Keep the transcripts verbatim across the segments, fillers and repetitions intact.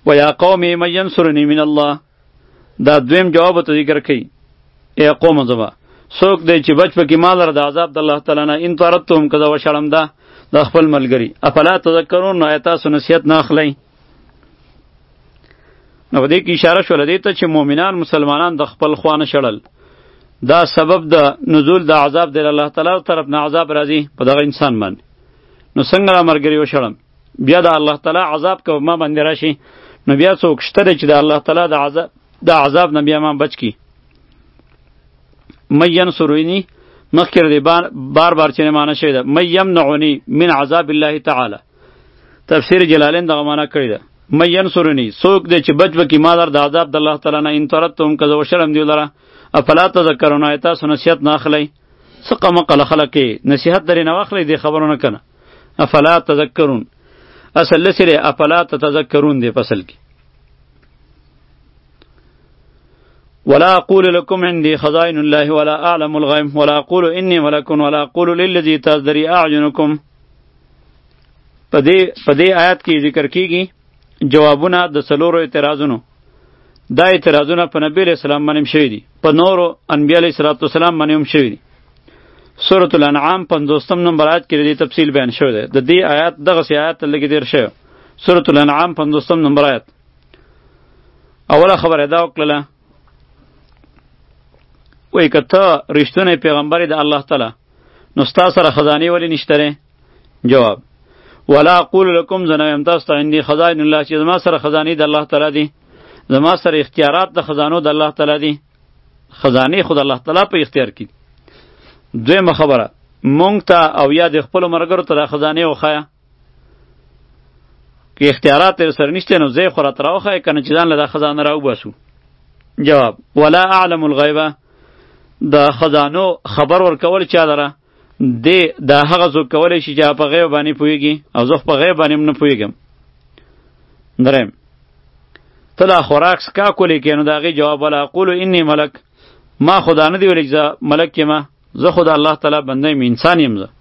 و یا قوم من ینصرنی من الله. دا دویم جواب ته ذکر کړي. ای قوم زما څوک دی چې بچ پکې مال را د عذاب د الله تعالی نه ان طردتم کذا وشړم دا د خپل ملګری افلا تذکرون نو آیات تاسو نصیحت نه اخلئ. نو دې کې اشاره شول دی ته چې مؤمنان مسلمانان د خپل خوانه شړل دا سبب د نزول د عذاب د الله تعالی طرف نه عذاب راځي په دغه انسان باندې. نو څنګه مرګري وشړم بیا د الله تعالی عذاب کو ما باندې راشي نو بیا څوک شته چې د الله تعالی د عذاب د عذاب نه بیا ما بچ کی. مې ینصرونی مخکره دی بار بار چې معنی شوی ده مې یمنعنی من عذاب الله تعالی. تفسیر جلالین دغه معنی کړی ده مې ینصرونی څوک دی چې بچ وکي ما در د عذاب د الله تعالی نه ان ترتم کذا وشرم دی لره افلا تذکرون آیات تاسو نصیحت نه اخلئ. څه قمقله خلک نصیحت درې نه واخلئ دی خبرونه کنه. افلا تذکرون اصل لسره افلا تتذکرون دی فصل کی. ولا اقول لكم عندي خزائن الله ولا اعلم الغيب ولا اقول اني ملك ولا اقول للذي تزدري اعينكم. پدې پدې آیات کې ذکر کیږي جوابونه د څلورو اعتراضونو. دا اعتراضونه په نبی علیہ السلام باندې شوي دي په نورو انبیاء علیہ السلام باندې هم شوي دي. سورة الانعام پنځوسم نمبر آیات کې دې تفصیل بیان شوی دی. د دې آیات دغه سی آیات لګې دیر شوی. سورة الانعام پنځوسم نمبر آیات اوله خبره دا وکړه وای کته رښتونه پیغمبر د الله تعالی نو ستا سره خزانه ولی نشته. جواب ولا اقول لكم زنایم تاسو ته عندي خزائن الله چې زما سره خزانه د الله تعالی دي زما سره اختیارات د خزانو د الله تعالی دي. خزانه خود الله تعالی په اختیار کې. دویمه خبره مونږ ته او یا د خپل مرګرو ته د خزانه وخایا کې اختیارات تر سره نشته نو زه خو را تراوخه کنه چې ځان له خزانه راو باسو. جواب ولا اعلم الغیبه د خزانو خبر ورکول چا لره دی دا هغه څوک کولی شي چې په غیب باندې پوهېږي او زه په غیب باندې هم نه پوهېږم. دریم ته لا خوراک سکا کولی کې نو د هغې جواب ولا اقولو انی ملک ما خدا نه دی ویلی چې زه ملک یم زه خو د الله تعالی بنده یم انسان یم. زه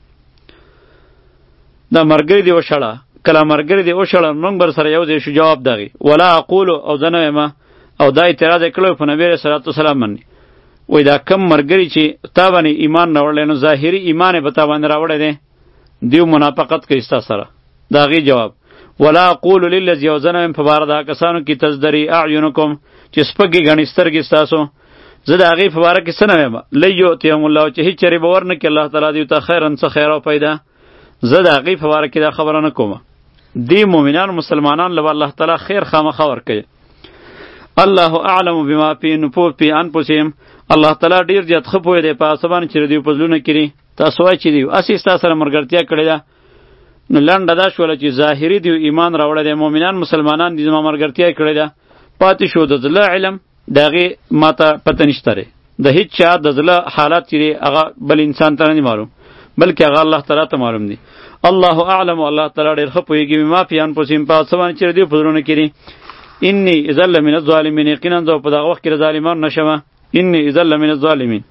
دا مرګري دی وشړه کله مرګري دی وشړه موږ بر سره یو ځای شو جواب دغې ولا اقولو او زه نه یم او دا اعتراض یې کړی په نبي علیه صلات وسلام باندې وای دا کم مرګري چې تا باندې ایمان راوړلی نو ظاهري ایمان یې به تا باندې راوړی دی دیو منافقت کوي ستا سره. د هغې جواب ولا اقول للذي او زه نه یم په باره د هغه کسانو کې تزدري اعینکم چې سپکې ګڼي سترګې ستاسو زه د هغې په باره کې څه نه ویم لن یؤتیهم الله چې هېڅ چرې به ورنکړي الله تعالی دوی ته خیرن څه خیر او پیدا. زه د هغې په باره کې دا خبره نه کومه. دې مؤمنان مسلمانان له الله تعالی خیر خامخا ورکوي. الله اعلم بما فی نفوس فی انفسهم الله تعالی ډیر زیات ښه پوهی دی په هغه څه باندې چې دوی په زړونو کړي. تاسو وایئ چې دوی هسې ستا سره ملګرتیا کړې ده نو لنډه دا شوله چې ظاهري دوی ایمان راوړی دی مؤمنان مسلمانان دي زما ملګرتیا یې کړې ده پاتې شو د زړه علم د هغې ما ته پته نشته دی. د هېڅ چا د زړه حالات چې دی هغه بل انسان ته نه معلوم بلکې هغه الله تعالی ته معلوم دی. الله اعلم الله تعالی ډېر ښه پوهېږي بما فی انفسهم په هغه څه باندې چې دوی په زړونو کړي. انی اذا لمن الظالمین یقینا زه په دغه وخت کې د ظالمانو نه شمه. انی اذا لمن الظالمین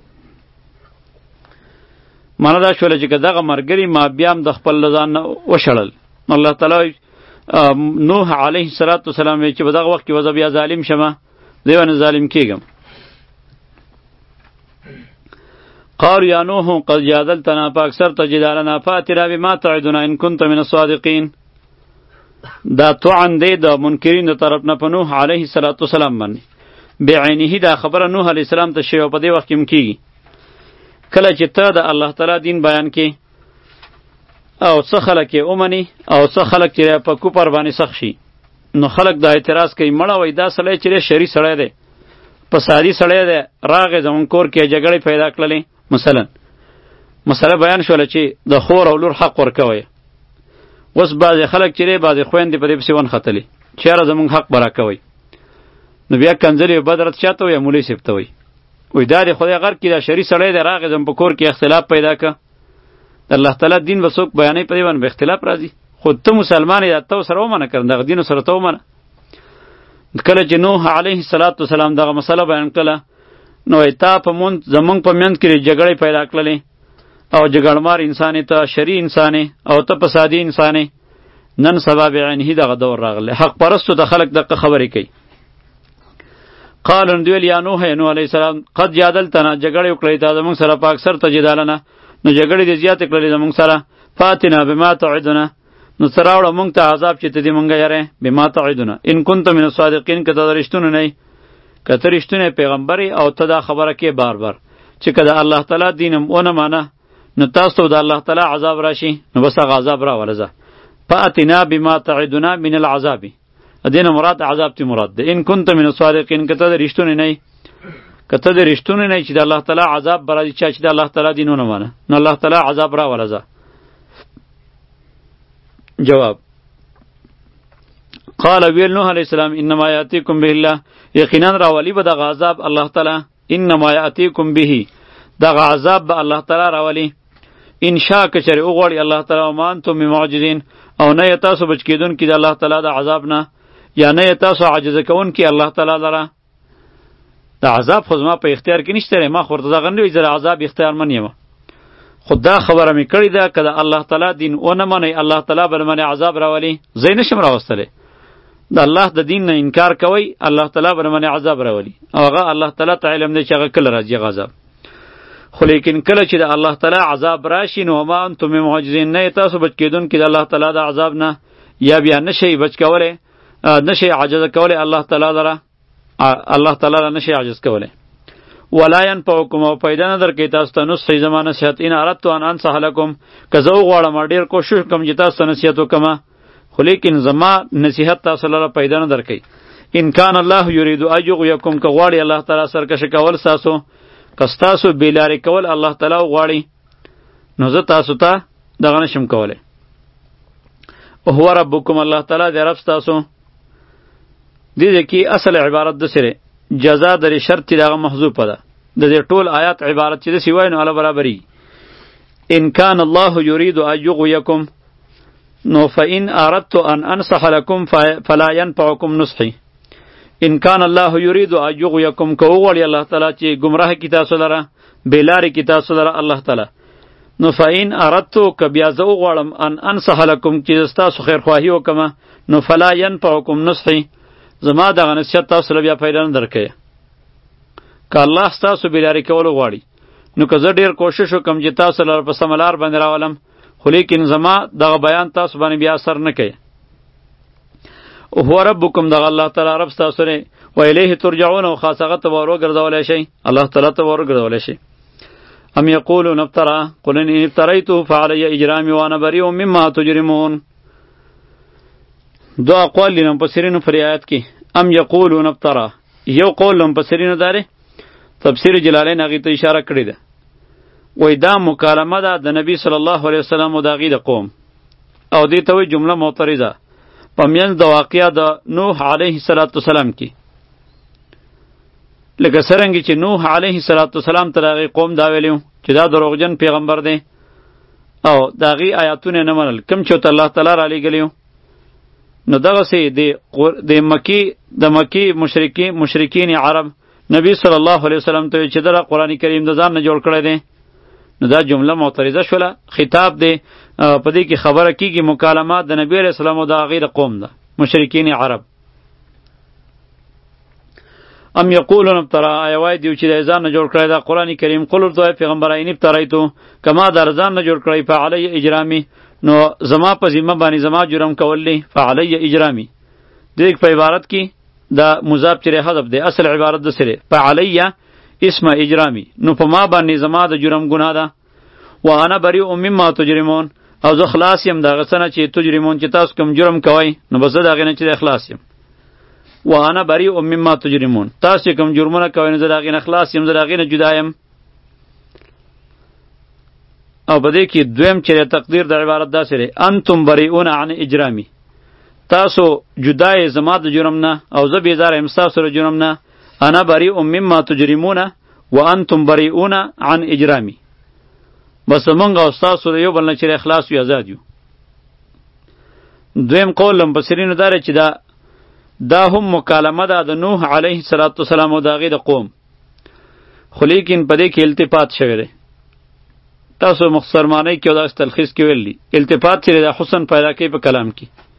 معنا دا شوله چې که دغه مرګري ما بیا هم د خپل ځان نه وشړل الله تعالی نوح علیه الصلاة والسلام چې په دغه وخت کې وزه بیا ظالم شمه دی باندې ظالم کېږم. قالوا یا نوح قد جادلتنا فاکثرت جدالنا فاتنا بما تعدنا ان كنت من الصادقین. دا طعن دی د منکرین د طرف نه په نوح علیه الصلاة والسلام باندې بعینه دا خبره نوح علیه السلام ته شوی په دې وخت کې هم کېږي. کله چې ته د الله تعالی دین بیان کې او څه خلک یې ومني او څه خلک چې په کفر باندې سخت شي نو خلک دا اعتراض کوي مړه وای دا سړی چې شری سړی دی فسادي سړی دی راغې زموږ کور کې جګړې پیدا کړلې. مثلا مسله بیان شوله چې د خور او لور حق ورکوئ. اوس بعضې خلک چې دی بعضې خویندې په دې پسې ونښتلې چې یاره زموږ حق به راکوئ نو بیا کنځلې بدرت چاته وایي مولوي صاحب ته وایي وایي دا د خدای غر کې دا شري سړی دی راغې زموږ په کور کې اختلاف پیدا که د الله تعالی دین به څوک بیانوي په دې باندې به اختلاف راځي. خو ته مسلمان یې ته سره ومنه کړه دغه دین سره ته ومنه. کله چې نوح علیه الصلاة والسلام دغه مسله بیان کړله نو وایي تا په مونږ زموږ په منځ کې جګړې پیدا کړلې او جګړمار انسان ته شري انسان او ته فسادي انسان نن سبا بعینه دغه دور راغلی. حق پرستو د خلق دغه خبرې کوي. قالن دویل یا نوح نوح علیه السلام قد جادلتنا جګړې وکړې تا زموږ سره په اکثر ته جدالنه نو جګړې دې زیاتې کړلې زموږ سره فاتنا بما تعدنا نو سره وړه مونږ ته عذاب چې ته دې مونږه یاره بما تعدنا ان كنت من الصادقین که ته د رښتونو نه یې که ته رښتونی پیغمبر او ته دا خبره کې بار بار چې که د الله تعالی دینم ونه مانه نو تاسو د الله تعالی عذاب راشي نو بس هغه عذاب راولزه فاتنا بما تعدنا من العذاب دینه مراد عذاب تی مراد ده ان كنت من الصادقین که ته د رښتونی نه یې که ته د رښتونی نه یې چې د الله تعالی عذاب به راځي چا چې د الله تعالی دین ونه مانه نو الله تعالی عذاب راولزه. جواب قال ویل نوح علیہ السلام انما یاتیکم به الله یقینا راولی به دغه عذاب الله تعالی انما یاتیکم به دغه عذاب به الله تعالی راولی ان شاء کچری او غوړي الله تعالی مان تو معجزین او نه تاسو بچ کیدون کی د الله تعالی د عذاب نه یا نه تاسو عاجز کون کی الله تعالی لره د عذاب خو ما په اختیار کې نشته ما خورته دغه نه وی زره عذاب اختیار من یم خدا خبره می کړی ده کله الله تعالی دین اون منی الله تعالی بر من عذاب راولی زین نشم راوستله د الله د دین نه انکار کوي الله تعالی بر من عذاب راولی او هغه الله تعالی ته علم دی چې هغه کله راځي عذاب خو لیکن کله چې د الله تعالی عذاب راشي نو ما انتم معجزین نه تاسو بچ کیدون کې د الله تعالی د عذاب نه یا بیا نشي بچ کوله نشي عاجز کوله الله تعالی لره الله تعالی نشي عاجز کوله ولا ينفعكم او پیدا نه درکې تاسو ته نصح زمانه صحت ان اردت ان انصح لكم که زه غواړم ډیر کوشش کوم چې تاسو نصیحت وکم خو لیکن زما نصیحت تاسو لپاره پیدا نه درکې ان کان الله یرید ان یغویکم که غواړي الله تعالی سرکشه کول تاسو کستاسو بیلاری کول الله تعالی غواړي نو زه تاسو ته دغه نشم کوله او هو ربکم الله تعالی دې رب تاسو دې کې اصل عبارت د سره جزا در شرط دغه محذوف ده د دې ټول آیات عبارت چې د سیوای نو علا برابرۍ ان کان الله یرید ان یغویکم نو فإن اردت ان انصح لكم فلا ينفعكم نصحي ان کان الله یرید ان یغویکم که وغواړي الله تعالی چې گمراه کی تاسو لره بیلاری کی تاسو لره الله تعالی نو فإن اردت که بیا زه وغواړم ان انصح لكم چې تاسو خیر خواهی وکم نو فلا ينفعكم نصحي زما دغه نصیحت تاسو له بیا پیدا نه درکې که الله ستاسو بیلاری کول غواړي نو که زه ډیر کوشش وکم چې تاسو لپاره په سم لار باندې راولم خو لیکن زما دغه بیان تاسو باندې بیا اثر نه کوي او هو ربکم دغه الله تعالی رب تاسو نه و الیه ترجعون او خاصه ته ورګرځولای شي الله تعالی ته ورګرځولای شي ام یقولون افترا قل ان افتریت فعلی اجرامي وانا بریء مما تجرمون دو اقوال لنم پسرینو پر آیات کی ام یقولون افترا یو قول لنم پسرینو داره تفسیر جلالین هغې ته اشاره کړې ده وای دا مکالمه ده د نبی صلی الله علیه وسلم او د هغې د قوم او دې ته وایي جمله معترضه په منځ د واقعه د نوح علیه السلام کې لکه څرنګه چې نوح علیه السلام ته د هغې قوم دا ویلي چې دا دروغجن پیغمبر دی او د هغې آیاتونه نه منل کوم چې ورته الله تعالی رالیږلي نو دغسې د مکی د مکی مشرکین مشرکین عرب نبی صلی الله علیه وسلم ته چې دا قرآن کریم د ځان نه جوړ کړی دی نو دا جمله معترضه شوله خطاب دی په دې کې خبره کیږي مکالمات د نبی علیه السلام او د هغې د قوم ده مشرکین عرب ام یقولون ابترا آیا وای دیو چې د ځان نه جوړ کړی دا قرآن کریم قل ورته وایه پیغمبره ان ابتریتو که ما در ځان نه جوړ کړی فعلی اجرامي نو زما په ذمه باندې زما جرم کول دی فعلی اجرامي دې په عبارت کې دا مضاف چې حذف دی اصل عبارت د سره فعلی اسم اجرامي نو په ما باندې زما د جرم ګناه ده وانا بریء مما تجرمون او زه خلاص یم دغه څه نه چې تجرمون چې تاسو کوم جرم کوئ نو بس زه د هغې نه چې خلاص یم وانا بریء مما تجرمون تاسو چې کوم جرمونه کوئ نو زه د هغې نه خلاص یم زه د هغې نه جدا یم او په دې کې دویم چې تقدیر د عبارت داسې دی انتم بریئون عن اجرامی تاسو جدای زما د جرم نه او زه بیزاره یم ستاسو د جرم نه انا بریء مما تجرمون وانتم بریئون عن اجرامی بس موږ او ستاسو د یو بل نه چې اخلاص یو آزاد یو دویم قول مفسرینو داره چې دا دا هم مکالمه ده د نوح علیه السلام او د هغې د قوم خو لیکن په دې کې التفات شوی دی تاسو مختصر معنی کې او داسې تلخیص کې ویلی التفات چې د حسن پیدا کوي په کلام کې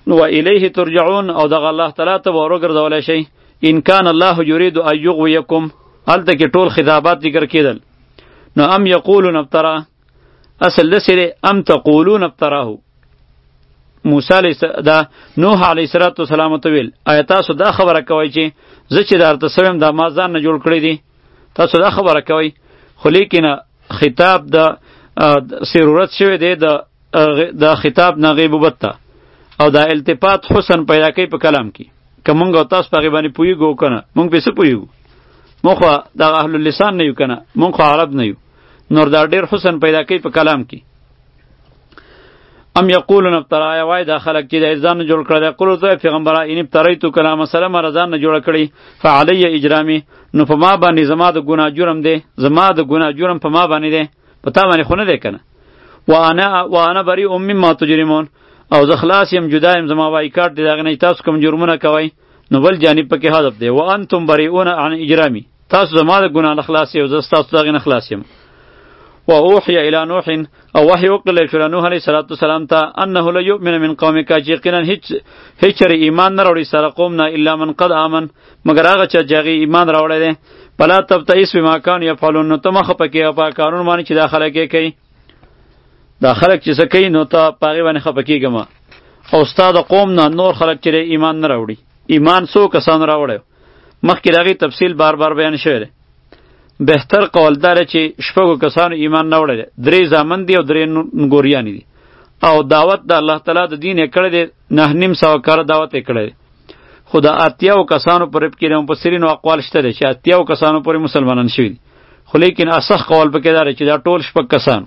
و الیه ترجعون او دغه الله تعالی ته ورګرځولای شي. ان کان الله یرید ان یغویکم هلته کې ټول خطابات ذکر کېدل. نو ام یقولون ابترا اصل دسره ام تقولون ابتراه. موسی علیه دا نوح علیه السلام ته ویل آیا تاسو دا خبره کوي چې زه چې درته سویم دا ما ځان نه جوړ کړی دی؟ تاسو دا خبره کوي. خو لیکن خطاب د ضرورت شوی دی د د خطاب نه غیبوبت ته او دا التفات حسن پیدا کوي په کلام کې. که مونږ او تاسو په هغې باندې پوهېږو که نه مونږ پې څه پوهېږو؟ مونږ خو دغه اهل اللسان نه یو که نه، مونږ خو عرب نه یو. نور دا ډېر حسن پیدا کوي په کلام کې. ام یقولون ابترا یا وای دا خلک چې د ځان نه جوړ کړی دی. قولو ته پیغمبره ان ابتریتو کلام مسله ما ځان نه جوړه کړې فعلی اجرامي نو په ما باندې زما د ګناه جرم دی، زما د ګناه جرم په ما باندې دی، په تا باندې خو نه دی که نه. وانا وانا بریء مما تجرمون او زه خلاص یم جدا یم زما وایکاټ دی د هغې نه تاسو کوم جرمونه کوئ. نو بل جانب پکې حذف دی وانتم بریئون عن اجرامي تاسو زما د ګناه نه خلاص یو زه ستاسو د هغې نه خلاص یم. و اوحی الی نوح او وحی وکړل شو نوح علیه السلام ته انه لیؤمن من قومک چې یقینا هیڅ هیڅ چېرې ایمان نه راوړي سره قوم نه الا من قد آمن مګر هغه چا چې هغې ایمان راوړی دی. فلا تبتئس بما کانوا یفعلون نو ته مه خفه کېږه په کارونو باندې چې دا خلک یې کوي. دا خلک چې څه کوي نو ته په هغې باندې خفه کېږه مه. او ستا د قوم نه نور خلک چې ایمان نه راوړي. ایمان څو کسانو راوړی مخکې د هغې تفصیل بار بار بیان شوی دی. بهتر قول داره چې شپږو کسانو ایمان نه وړی دی، درې زامن دي او درې نګوریانې دي. او دعوت د الله تعالی د دین یې کړی دی، نه نیم سوه کاله دعوت یې کړی دی. خو د اتیاو کسانو پورې پکې د مفسرینو اقوال شته دی چې اتیاو کسانو پورې مسلمانان شوي دي. خو لیکن اصح قول پکې دا دی چې دا ټول شپږ کسانو،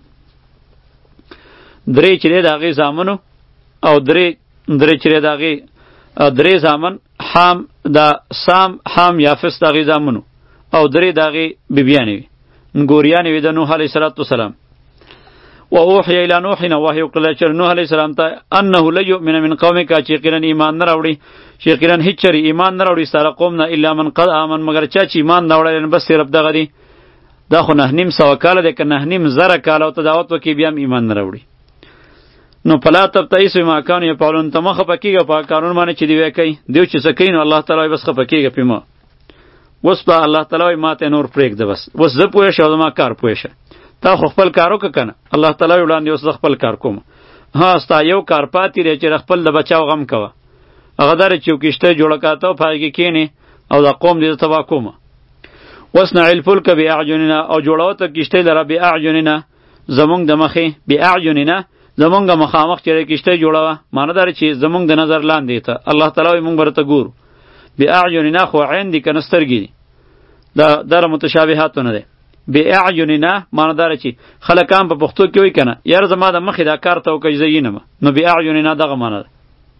درې چې دی د هغې زامنو او درې درې چې دی د هغې درې زامن حام د سام حام یافس د هغې زامنو او درې د هغې بیبیانې وي نګوریانې وي د نوح علیه السلام. و اوحی الی نوح نه وحی وکړل چې نوح علیه السلام ته انه لیؤمن من قومک چې یقینا ایمان نه راوړي چې یقینا هیڅ چېرې ایمان نه راوړي ستا له قوم نه الا من قد آمن مګر چا چې ایمان نه وړی بس صرف دغه دی. دا خو نه نیم سوه کاله دی که نه نیم زره کاله او ته دعوت وکړې بیا هم ایمان نه راوړي. نو فلا تبتئس بما کانوا یفعلون ته مه خفه کېږه په کارونو باندې چې دوی کوي. دوی چې څه کوي نو الله تعالی بس خفه کېږه پې مه. اوس به الله تعالی وایي ما ته نور پرېږده بس اوس زه پوه شه او زما کار پوه شه. تا خو خپل کار وکړه که نه الله تعالی وایي وړاندې اوس زه خپل کار کوم. ها ستا یو کار پاتې دی چې خپل د بچاو غم کوه. هغه دا دی چې یو کښتۍ جوړه کړه ته په هغې کې کښېنې او دا قوم دې زه تباه کومه. واصنع الفلک باعیننا او جوړوه ته کښتۍ لره باعیننا زمونږ د مخې باعیننا زمونږ مخامخ چې کښتۍ جوړوه معنی دا چې زمونږ د نظر لاندې ته الله تعالی وایي مونږ به درته ګورو. باعیننا خو عین دي که نه سترګې دي دا دا متشابهاتو نه دی. باعیننا معنی دا چې خلک هم په پښتو کې وایي که نه یاره زما د مخې دا کار ته وکړه زه ینم نو باعیننا دغه معنی ده.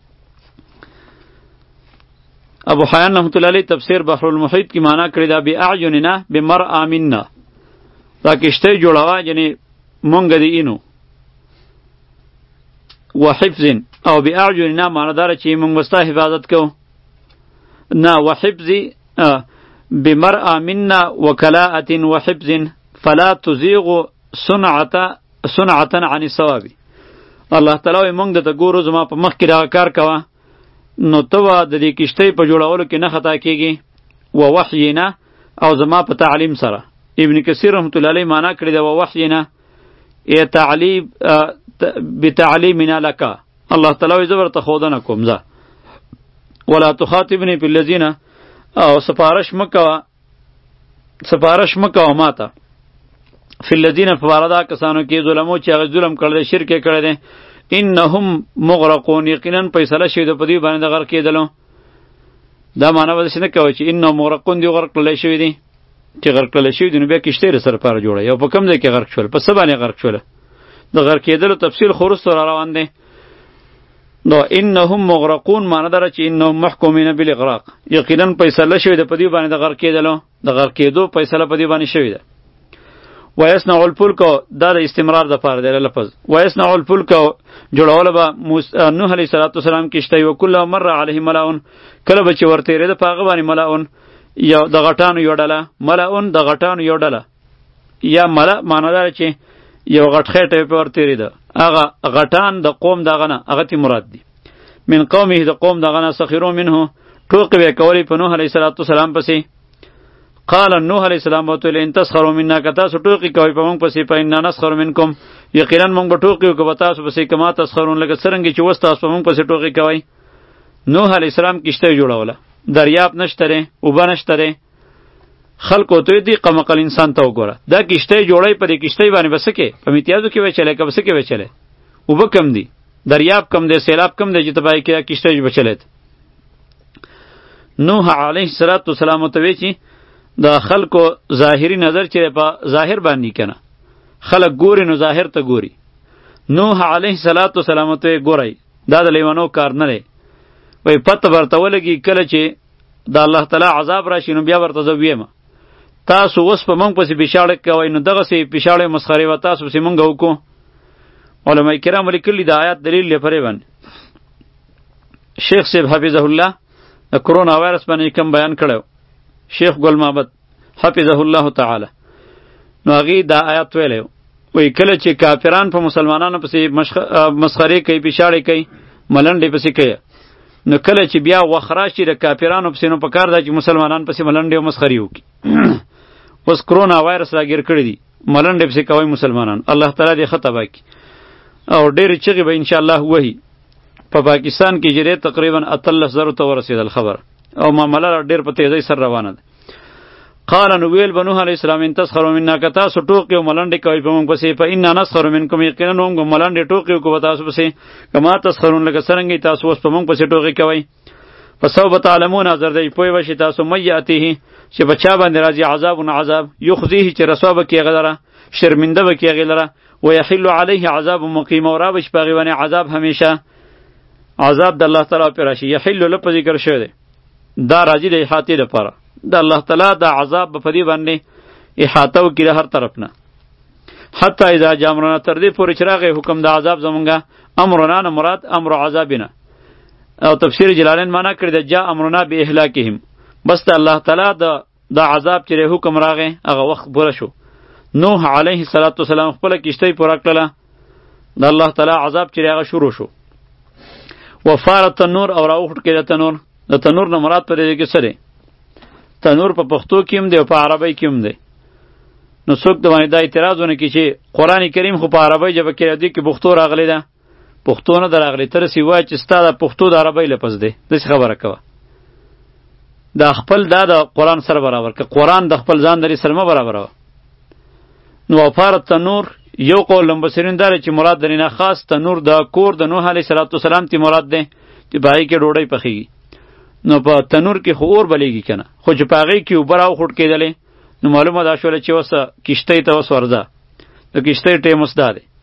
ابو حیان رحمت الله علیه تفسیر بحر المحیط کی معنی کړی دا باعیننا بمرء منا دا کښتۍ جوړوه یعنې مونږ دې اینو وحفظ او باعیننا معنی دا چې مونږ به ستا حفاظت کوو. نه وحفظ بمرء منا وکلاءة وحفظ فلا تزیغ صنعة صنعة عن الصواب. الله تعالی وایي مونږ درته ګورو زما په مخ کې دغه کار کوه نو ته به د دې کښتۍ په جوړولو کې نه خطا کېږي. و وحینا او زما په تعلیم سره. ابن کثیر رحمت الله علیه معنا کړې ده و وحینا ای تعلیم بتعلیمنا لک الله تعالی وایي زه ورته ښودنه کوم زه. ولا تخاطبنی فی الذین او سفارش مکوه سفارش مکوه ماته فی الذین فواردا کسانو کې ظلمو چې هغه ظلم کړی دی شرک یې کړی دی انهم مغرقون یقینا فیصله شوی ده په دوی باندې د غرق کېدلو. دا معنی به داسې نه کوئ چې انهم مغرقون دوی غرق کړلی شوي دي چې غرق کړلی شوي دي نو بیا کښتۍ د سره پاره جوړه او په کوم ځای کې غرق شول په څه باندې غرق شوله د غرق کېدلو تفصیل خو وروسته را روان دی. نو انهم مغرقون معنی داره چې انهم محکومین بالاغراق یقینا فیصله شوی ده په دوی باندې د غرق کېدلو د غرق کېدو فیصله په دوی باندې شوې ده. ویصنع الفلک دا د استمرار دپاره دی لفظ ویصنع الفلک جوړوله به نوح علیه السلام کښتۍ و کله مر علیه ملاون کله به چې ورتېرېده په هغه باندې ملاون یو د غټانو یو ډله ملاون د غټانو یو ډله یا ملا معنی داره چې یو غټ خېټه پې ورتېرېده هغه غټان د قوم دغه نه هغه تی مراد دي. من قومه د قوم دغه نه سخروا منه ټوکې به کولی په نوح علیه السلام پسې. قال نوح علیه السلام ورته ویل ان تسخروا منا که تاسو ټوکې کوئ په موږ پسې فإنا نسخر منکم یقینا موږ به ټوکې وکړو په تاسو پسې کما تسخرون لکه څرنګه چې اوس تاسو په موږ پسې ټوکې کوئ. نوح علیه السلام کشته جوړوله، دریاب نشته دی، اوبه نشته دی. خلکو ته دی قمقل انسان ته وګوره دا کشته جوړی په دې کشته باندې بس کې په امتیازو کې وچلې که بس کې وچلې اوبه کم دی، دریاب کم دی، سیلاب کم دی چې تبای کې کشته بچلې. نوح علیه السلام ته وی چې دا خلکو ظاهری نظر چې په ظاهر باندې کنه خلک ګوري نو ظاهر ته ګوري. نوح علیه السلام ته ګورای دا د لیوانو کار نه دی. وای پته ورته ولګي کله چې د الله تعالی عذاب راشي نو بیا ورته زه ویم تاسو اوس په موږ پسې پیشاړه کوئ نو دغسې پیشاړې مسخرې به تاسو پسې موږ وکړو. علما کرام لیکلي د آیات دلیل لپاره باندې شیخ صاحب حفظه الله د کرونا وایرس باندې کم بیان کړو، شیخ ګل محمد حفظه الله تعالی نو هغې دا آیات ویلی وایي کله چې کافران په مسلمانانو پسې مسخرې کوي پیشاړې کوي ملنډې پسې کوي نو کله چې بیا وخت راشي د کافرانو پسې نو پکار ده چې مسلمانان پسې ملنډې او مسخرې وکړي. اوس کرونا وایرس راګیر کړي دي ملنډې پسې کوي مسلمانان، الله تعالی دې ښه تباه کړي. او ډېرې چغې به انشاءالله وهي. په پاکستان کې جرې تقریبا اتلس زرو ته ورسېدل خبر او معامله ډېر په تیزۍ سره روانه ده. قال نو ویل به نوح علیه السلام ان تسخروا منا که تاسو ټوکې او ملنډې کوئ په موږ پسې فإنا نسخر منکم یقینا موږ ملنډې ټوکې وکړو په تاسو پسې کما تسخرون لکه څرنګه تاسو اوس په موږ پسې ټوکې کوئ. فسوف تعلمون زر دی پوه وشي تاسو من یأتیه چې په چا باندې راځي عذاب عذاب یخزیه چې رسوا به کړي هغه لره شرمنده به کړي هغې لره ویحل علیه عذاب مقیم او را به شي په هغې باندې عذاب همیشه عذاب د الله تعالی پرې راشي. یحل لپه ذکر شوی دی دا راځي د احاطې لپاره د الله تعالی دا عذاب به په دې باندې احاطه وکړي د هر طرف نه. حتی اذا جاء امرنا تر دې پورې چې راغی حکم د عذاب زمونږه امرنا نه مراد امر عذابنا او تفسیر جلالین معنا کړی د جاء امرنا باهلاکهم بس د الله تعالی د د عذاب چې حکم راغی هغه وخت پوره شو. نوح علیه السلام خپله کشتۍ پوره کړله د الله تعالی عذاب چې هغه شروع شو. وفارت تنور او راوخوټ کې د تنور د تنور نه مراد په دې کې څه دی؟ تنور په پښتو کې هم دی او په عربی کې هم دی. نو څوک د باندې دا اعتراض ونه کړي چې قرآن کریم خو په عربی ژبه کې دی کې پښتو راغلی ده پښتو نه ده راغلی ته رسې وایه چې ستا د پښتو د عربی لفظ دی داسې خبره کوه دا خپل دا د قرآن سره برابر که قرآن د خپل ځان درې سره مه برابروه. نو وفارت تنور یو قول لمبصرین داره چې مراد درې نه خاص تنور د کور د نوح علیه السلام تی مراد دی چې په هغې کې ډوډۍ پخیږي. نو په تنور کې خو اور بلیږي کنه خو چې په هغې کې اوبه راوخوټ کېدلې نو معلومه دا شوله چې اوس کشتۍ ته اوس ورځه د کشتۍ ټیم اوس دا دی.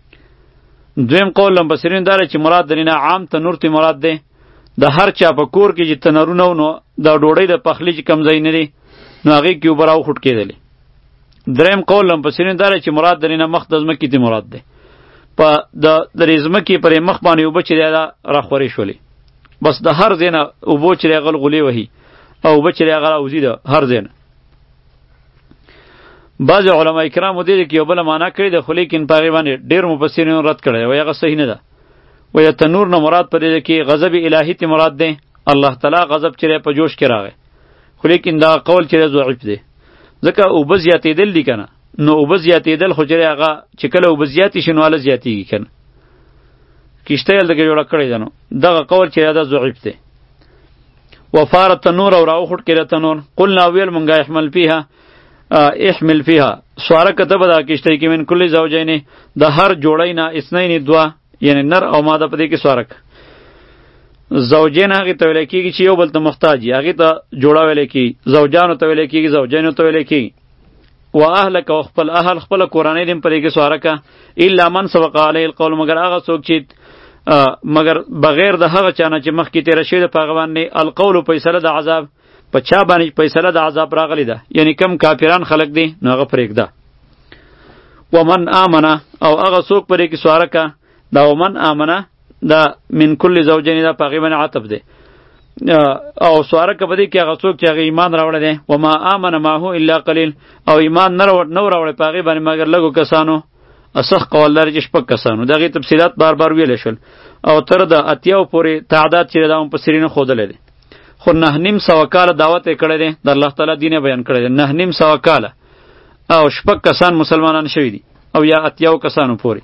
دویم قول لمبصرین داره چې مراد درې نه عام تنور تی مراد دی د هر چا په کور کې چې تنورونه و نو د ډوډۍ د پخلي چې کم ځای نه دی نو هغې کې اوبه راوخوټ کېدلې. دریم قول لمبصرین داره چې مراد درې نه مخ د ځمکې تی مراد دی په د درې ځمکې پرې مخ باندې اوبه چې دی دا راخورې شولې بس د هر ځای نه اوبو چې دی هغه غولې وهي او اوبه چې دی هغه راوځي د هر ځای نه. بعضې علما کرامو دې کې یو بله معنا کړې ده خو لیکن په هغې باندې ډېر مفسرینو رد کړی دی وایي هغه صحیح نه ده. وایي تنور نه مراد په دې کې غضب الهي تی مراد دی الله تعالی غضب چې دی په جوش کې راغی خو لیکن دا قول چې دی ضعیف دی ځکه اوبه زیاتېدل دي که نه نو اوبه زیاتېدل خو چې هغه چې کله اوبه زیاتې شي نو هله زیاتېږي که نه کشتۍ هلته جوړه کړې ده نو دغه قول چې دا ضعیف دی. وفارت تنور او راوخوټ کېده تنور قلنا ویل مونږه احمل فیها احمل فیها سواره کته به دا کشتۍ کې من کل زوجین د هر جوړی نه اثنین دوه یعنی نر او ماده په دې کې سواره که زوجین هغې ته ویلی کېږي چې یو بل ته محتاج وي هغې ته جوړه ویلی کېږي زوجانو ته ویلی کېږي زوجینو ته ویلی کېږي. و اهلک او خپل اهل خپله کورنۍ دې هم په دې کې سواره که الا من سبق علیه القول مګر هغه څوک چې مگر بغیر د هغه چا نه چې مخکې تېره شوې ده په هغه باندې القول فیصله د عذاب په چا باندې فیصله د عذاب راغلی ده یعنی کم کافران خلق دي نو هغه پرېږده. ومن آمنه او هغه څوک پرې کې سواره که دا ومن آمنه دا من کل زوجین دا په هغې باندې عطف دی او سواره که په دې کې هغه څوک چې هغه ایمان راوړی دی وما آمنه معه الا قلیل او ایمان نه راوړی په هغې باندې مګر لږو کسانو اصح قول لري چې شپږ کسانو. دغه تفصیلات بار بار ویل شول او تر د اتیاو پورې تعداد چې دا مفسرین خودلې دي. خو نه نیم سوه کاله دعوت یې کړی دی، د الله تعالی دین بیان کړی دی، نه نیم سوه کاله او شپږ کسان مسلمانان شوي دي او یا اتیاو کسانو پورې.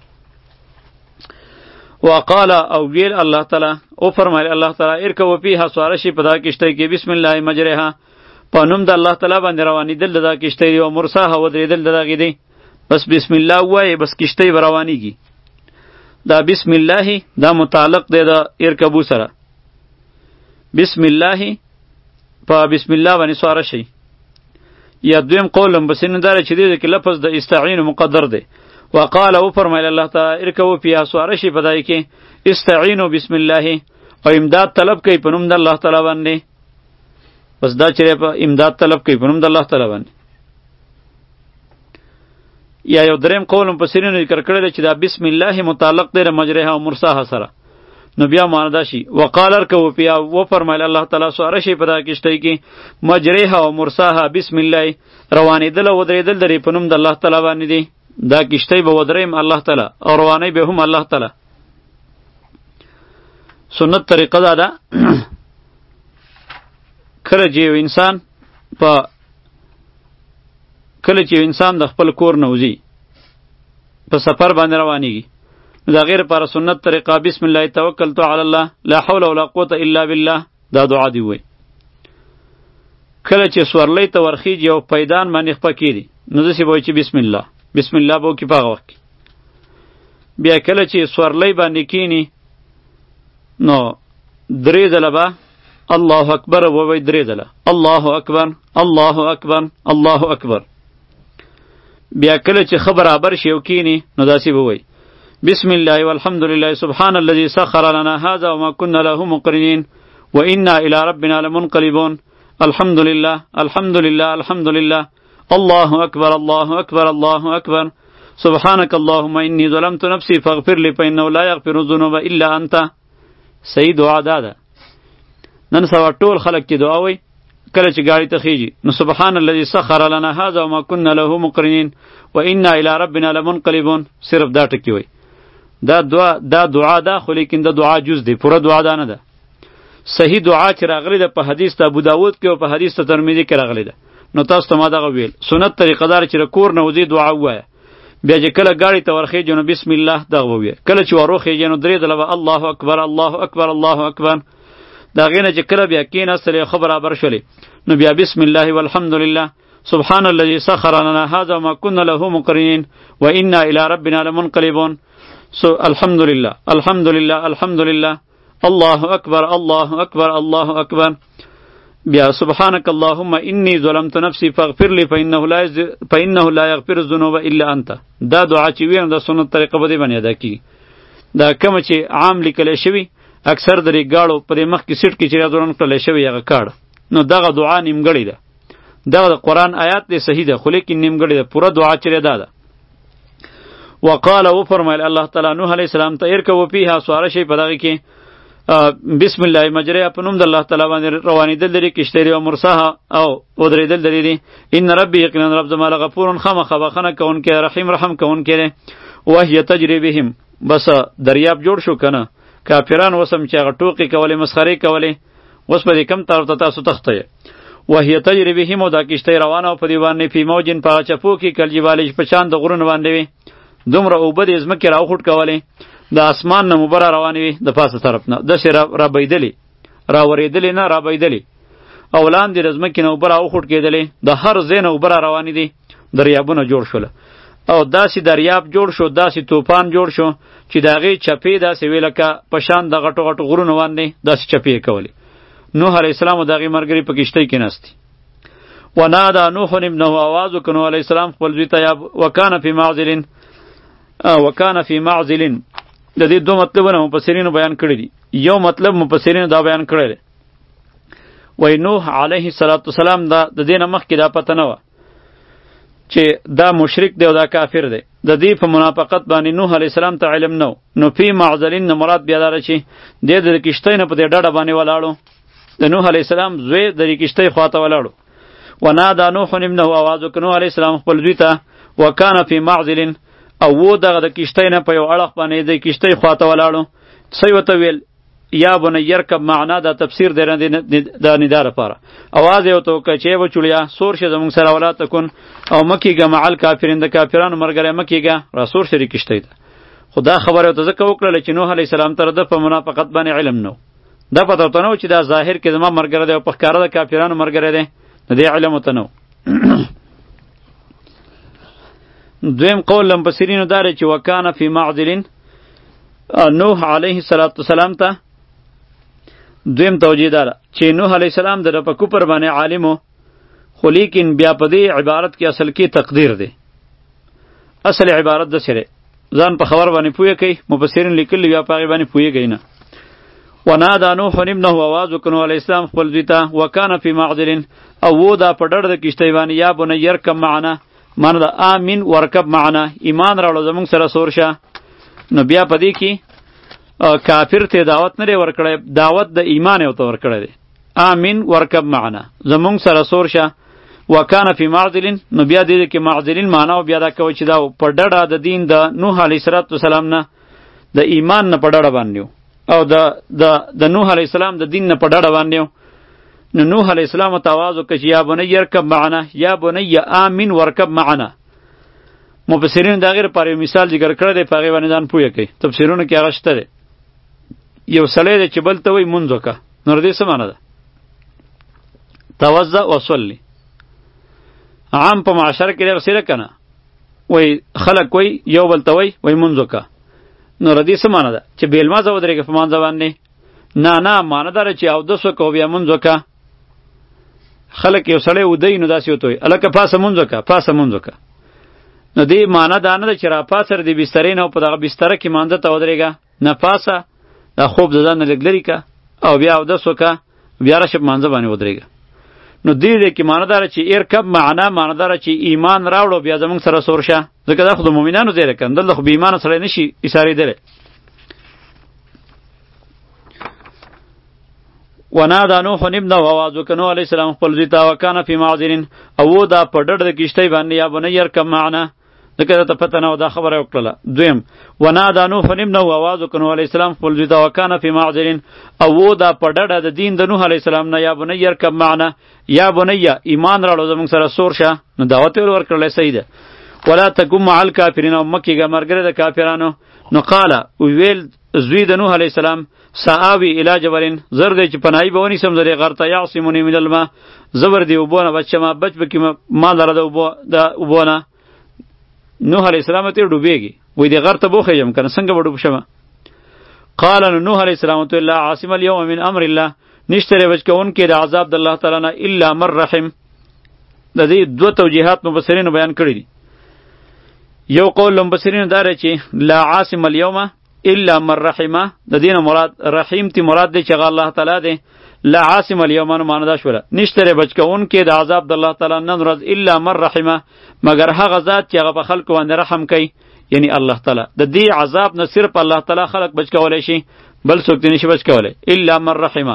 وقال او ویل الله تعالی او فرمایل الله تعالی ارکبوا فیها سواره شي په دا کشتۍ کې بسم الله مجریها، په نوم د الله تعالی باندې روانېدل د دا کشتۍ دی او مرساها ودرېدل د دغې دی. بس بسم الله ووایې بس کشتۍ به روانېږي. دا بسم الله دا متعلق دی د ارکبو سره. بسم الله په بسم الله باندې سواره شي. یا دویم قول هم بسنه داره چې دی کې لفظ د استعین مقدر دی. وقال او فرمایل الله تعالی ارکبوا فیها سواره شي په دای کې استعینوا بسم الله او امداد طلب کوي په نوم د الله تعالی باندې. بس دا چې په امداد طلب کوي په نوم د الله تعالی باندې. یا یو دریم قول هم په سرینو ذکر کړی چې دا بسم الله متعلق دی مجریها او مرساها سره. نو بیا معنی دا شي وقال ارکبوا فیها و فرمایل الله تعالی سواره شي په دا کشتۍ کې مجریها او مرساها بسم الله روانېدل او ودرېدل درې په نوم د الله تعالی باندې دی. دا کشتۍ به ودرېم الله تعالی او روانۍ به هم الله تعالی. سنت طریقه دا ده کله چې یو انسان په کله چې انسان د خپل کور نه وځي په سفر باندې روانېږي نو د هغې لپاره سنت طریقه بسم الله توکلت علی الله لا حول ولا قوة الا بالله دا دعا دی وایي. کله چې سورلۍ ته ورخیږي او پیدان باندې خپه کېږي نو داسې به وایي چې بسم الله بسم الله به وکړي په هغه وخت کې. بیا کله چې سورلۍ باندې کښېني نو درې ځله به الله اکبر ووایي، درې ځله الله اکبر الله اکبر الله اکبر. بیا کله چې ښه برابر شي او کښېني نو داسې به وایي بسم الله والحمد لله سبحان الذي سخر لنا هذا وما كنا له مقرنين وإنا إلى ربنا لمنقلبون الحمد لله الحمد لله الحمد لله الله أكبر الله أكبر الله أكبر سبحانك اللهم إني ظلمت نفسي فاغفر لي فإنه لا يغفر الذنوب إلا أنت. صحیح دعا دا ده. نن سبا ټول خلک چې دعا وایي کله چې ګاډي ته خیږي نو سبحان الذي سخر لنا هذا وما كنا له مقرنين وإنا إلى ربنا لمنقلبون صرف دا ټکی وایي. دا دعا دا دعا ده خو لیکن دا دعا جز دی، پوره دعا ده نه ده. صحیح دعا چې راغلی ده په حدیث ته ابو داود کې او په حدیث ته ترمذی کې راغلی ده. نو تاسو ته ما دغه ویل سنت طریقه دار چې کور نه وځي دعا ووایه. بیا چې کله ګاډي ته ورخیږي نو بسم الله دغه ووایه. کله چې وروخیږي نو درې ځله به الله اکبر الله اکبر الله اکبر. د هغې نه چې کله بیا کېناستلې ښه برابر شولې نو بیا بسم الله والحمد لله سبحان الذي سخر لنا هذا وما كنا له مقرنين وإنا إلى ربنا لمنقلبون. سو الحمد لله الحمد لله الحمد لله الله اکبر الله اکبر الله اکبر. بیا سبحانك اللهم انی ظلمت نفسي فاغفر لي فانه لا يز... فانه لا يغفر الذنوب الا انت. دا دعا چې وینم د سنت طریقه به باندې ادا کی. دا کوم چې عام لیکل شوی اکثر درې گاړو پرې مخ کې سیټ کې چې راځون کړل شوی هغه کاړه نو دغه دعا نیمګړی ده. دغه قرآن آیات دی صحیح ده خو لیکن نیمګړی ده. پوره دعا چې ده ده. وقال و فرمایل الله تعالی نوح علیہ السلام ته ارکبوا فیها سواره شي په دغه کې بسم الله مجریها په نوم د الله تعالی باندې روانېدل لري کشتۍ او مرساها او ودرېدل لري. ان ربي یقینا رب زما لغفور خامخا بخښنه کوونکی رحیم رحم کوونکی دی. وهي تجري بهم بس دریاب جوړ شو کنه کافران وسم چې هغه ټوقې کولې مسخرې کولې اوس په دې کم طرف ته تاسو تخته. وهي تجري بهم دا کشتۍ روانه په دی باندې فی موجن په چپو کې کلجبالې په شان د غرونو باندې وي دومره اوبه د ځمکې راوخوټ کولې د اسمان نه مبره روانې وي د پاسه طرف نه داسې را رابیدلې راورېدلې نه رابیدلې او لاندې د ځمکې نه اوبه راوخوټ کېدلې د هر ځای نه اوبه را روانې دي دریابونه جوړ شوله او داسې دریاب جوړ شو داسې طوفان جوړ شو چې د هغې چپې داسې وې لکه په شان د غټو غټو غرونو باندې داسې چپې یې کولې. نوح علیه السلام او د هغې ملګري په کشتۍ کې ناستي. ونادى نوح ابنه آواز وکړ نوح علیه السلام خپل زوی ته وکانه فی معزل وکانه فی معزل. د دې دوه مطلبونه مفسرینو بیان کړي دي. یو مطلب مفسرینو دا بیان کړی دی وای نوح علیه السلام دا د دې نه مخکې دا پته نه وه چې دا مشرک دی او دا کافر دی. د دې په منافقت باندې نوح علیه السلام ته علم نه و. نو فی معزلین نه مراد بیا دا چې دی د کشتۍ نه په دې ډډه باندې ولاړو د نوح علیه السلام زوی د دې کشتۍ خواته ولاړو. ونادى نوح ابنه آواز وکړ نوح علیه السلام خپل زوی ته وکانه فی معزل او و دغه د کشتۍ نه په یو اړخ باندې د کشتۍ خواته ولاړو. څه ورته ویل؟ یا بنی یرکب معنا دا تفسیر دی د ندا لپاره. اواز یې ورته وکړه چې ای بچوړیا سور شه زموږ سره ولا تکن او مه کېږه مع الکافرین، د کافرانو ملګری مه کېږه، راسور شه دې کشتۍ ته. خو دا خبره ورته ځکه وکړله چې نوح علیه السلام ته د په منافقت باندې علم نه و. دا پته ورته نه و چې دا ظاهر کې زما ملګری دی او په ښکاره د کافرانو ملګری دی، د دې علم ورته نه و. دویم قول لمفسرینو دا دی چې وکانه فی معضل نوح علیه السلام ته دویم توجیه ده چې نوح علیه السلام د په کوپر باندې عالم و، خو لیکن بیا په دې عبارت کې اصل کې تقدیر دی. اصل عبارت د سره ځان په خبر باندې پوهه کوي، مفسرین لیکلي بیا په هغې باندې پوهېږي نه. ونادا نوح ابنه آواز وکړ نوح علیه السلام خپل زوی ته وکانه فی معضل او و دا په ډډ د کشتۍ باندې یا بنی یرکب معنا معنی د آمین ورکب معنا ایمان راوړه زموږ سره سور شه. نو بیا په دې کې کافر ته دعوت نه دی ورکړی، دعوت د ایمان یې ورته ورکړی دی. آمین ورکب معنا زموږ سره سور شه. وکانه فی معضل نو بیا دې کې معضلین معنا او بیا دا کوي چې دا په ډډه د دین د نوح علیه السلام نه د ایمان نه په ډډه باندې او د د د نوح علیه السلام د دین نه په ډډه باندې. نو نوح علیه السلام ته آواز وکړه چې یا بنی یرکب معنا یا بنی آمین ورکب معنا. مفسرین دا غیر پر مثال ذکر کړی دی، په هغې باندې ځان پوهه کوي. تفسیرونو کې هغه شته دی. یو سړی دی چې بل ته وایي مونځ وکړه، نو د دې څه معنی ده؟ توضأ وصلي. عام په معاشره کې دغسې ده که نه؟ وایي خلک وایي یو بل ته وایي وایي مونځ وکړه، نو د دې څه معنی ده؟ چې بې لمانځه ودرېږه په مانځه باندې؟ نه نه، معنی دا ده چې اودس وکړه او بیا مونځ وکړه. خلک یو سړی ودی نو داسې ورته وایي هلکه پاسه مونځ وکړه، پاسه مونځ وکړه. نو دې معنی دا نه ده چې راپاڅه د بسترې نه او په دغه بستره کې مانځه ته ودرېږه، نه پاسه دا خوب د ځان نه لږ لرې که او بیا اودس وکړه بیا راشه په مانځه باندې ودرېږه. نو دې دې کې معنی داره چې ارکب معنا معنی داره چې ایمان راوړو بیا زموږ سره سور شه، ځکه دا خو د مؤمنانو ځای ده که نه، دلته خو بې ایمانه سړی نه شي ایسارېدلی. ونادا نوح ابنه آواز وکړ نوح علیه السلام خپل زوی ته وکانه فی معضل او و دا په ډډ د کشتۍ باندې یا بنی یرکب معنا، ځکه درته پته نه وه دا خبره یې وکړله. دویم ونادا نوح ابنه آواز وکړ نوح علیه السلام خپل زوی ته وکانه فی معضل او و دا په ډډه د دین د نوح علیه السلام نه یا بنی یرکب معنا یا بنی ایمان راوړو زموږ سره سور شه، نو دعوت یې ورکړلی صحیح ده. ولا تکن مع الکافرین او مه کېږه ملګری د کافرانو. نو قاله ویل زوی د نوح علیه السلام سآوي الی جبلین زر دی چې پناهی به ونیسم زه دې غر ته یعصمونی من الماء زبر دی اوبو نه بچ شمه بچ به کې ما لره د اوبو د اوبو نه. نوح علیه السلام ته ډوبېږي وایي دې غر ته بوخېږم که نه څنګه به ډوب شمه. قال نو نوح علیه السلام ته لا عاصم اليوم من امر الله نشته دی بچ کوونکی د عذاب د الله تعالی نه الا من رحم. د دې دوه توجیهات مفسرینو بیان کړي دي. یو قول مفسرینو دا دی چې لا عاصم اليوم الا من رحمه د دین مراد رحیم تی مراد دی چې الله تعالی دی. لا عاصم اليوم نو معنی دا شوله نشته ری بچ کون کې د عذاب د الله تعالی نن ورځ الا من رحمه مگر هغه ذات چې هغه په خلکو باندې رحم کوي، یعنی الله تعالی. د دې عذاب نه صرف الله تعالی خلق بچ کولای شي، بل څوک نشي بچ کولای الا من رحمه.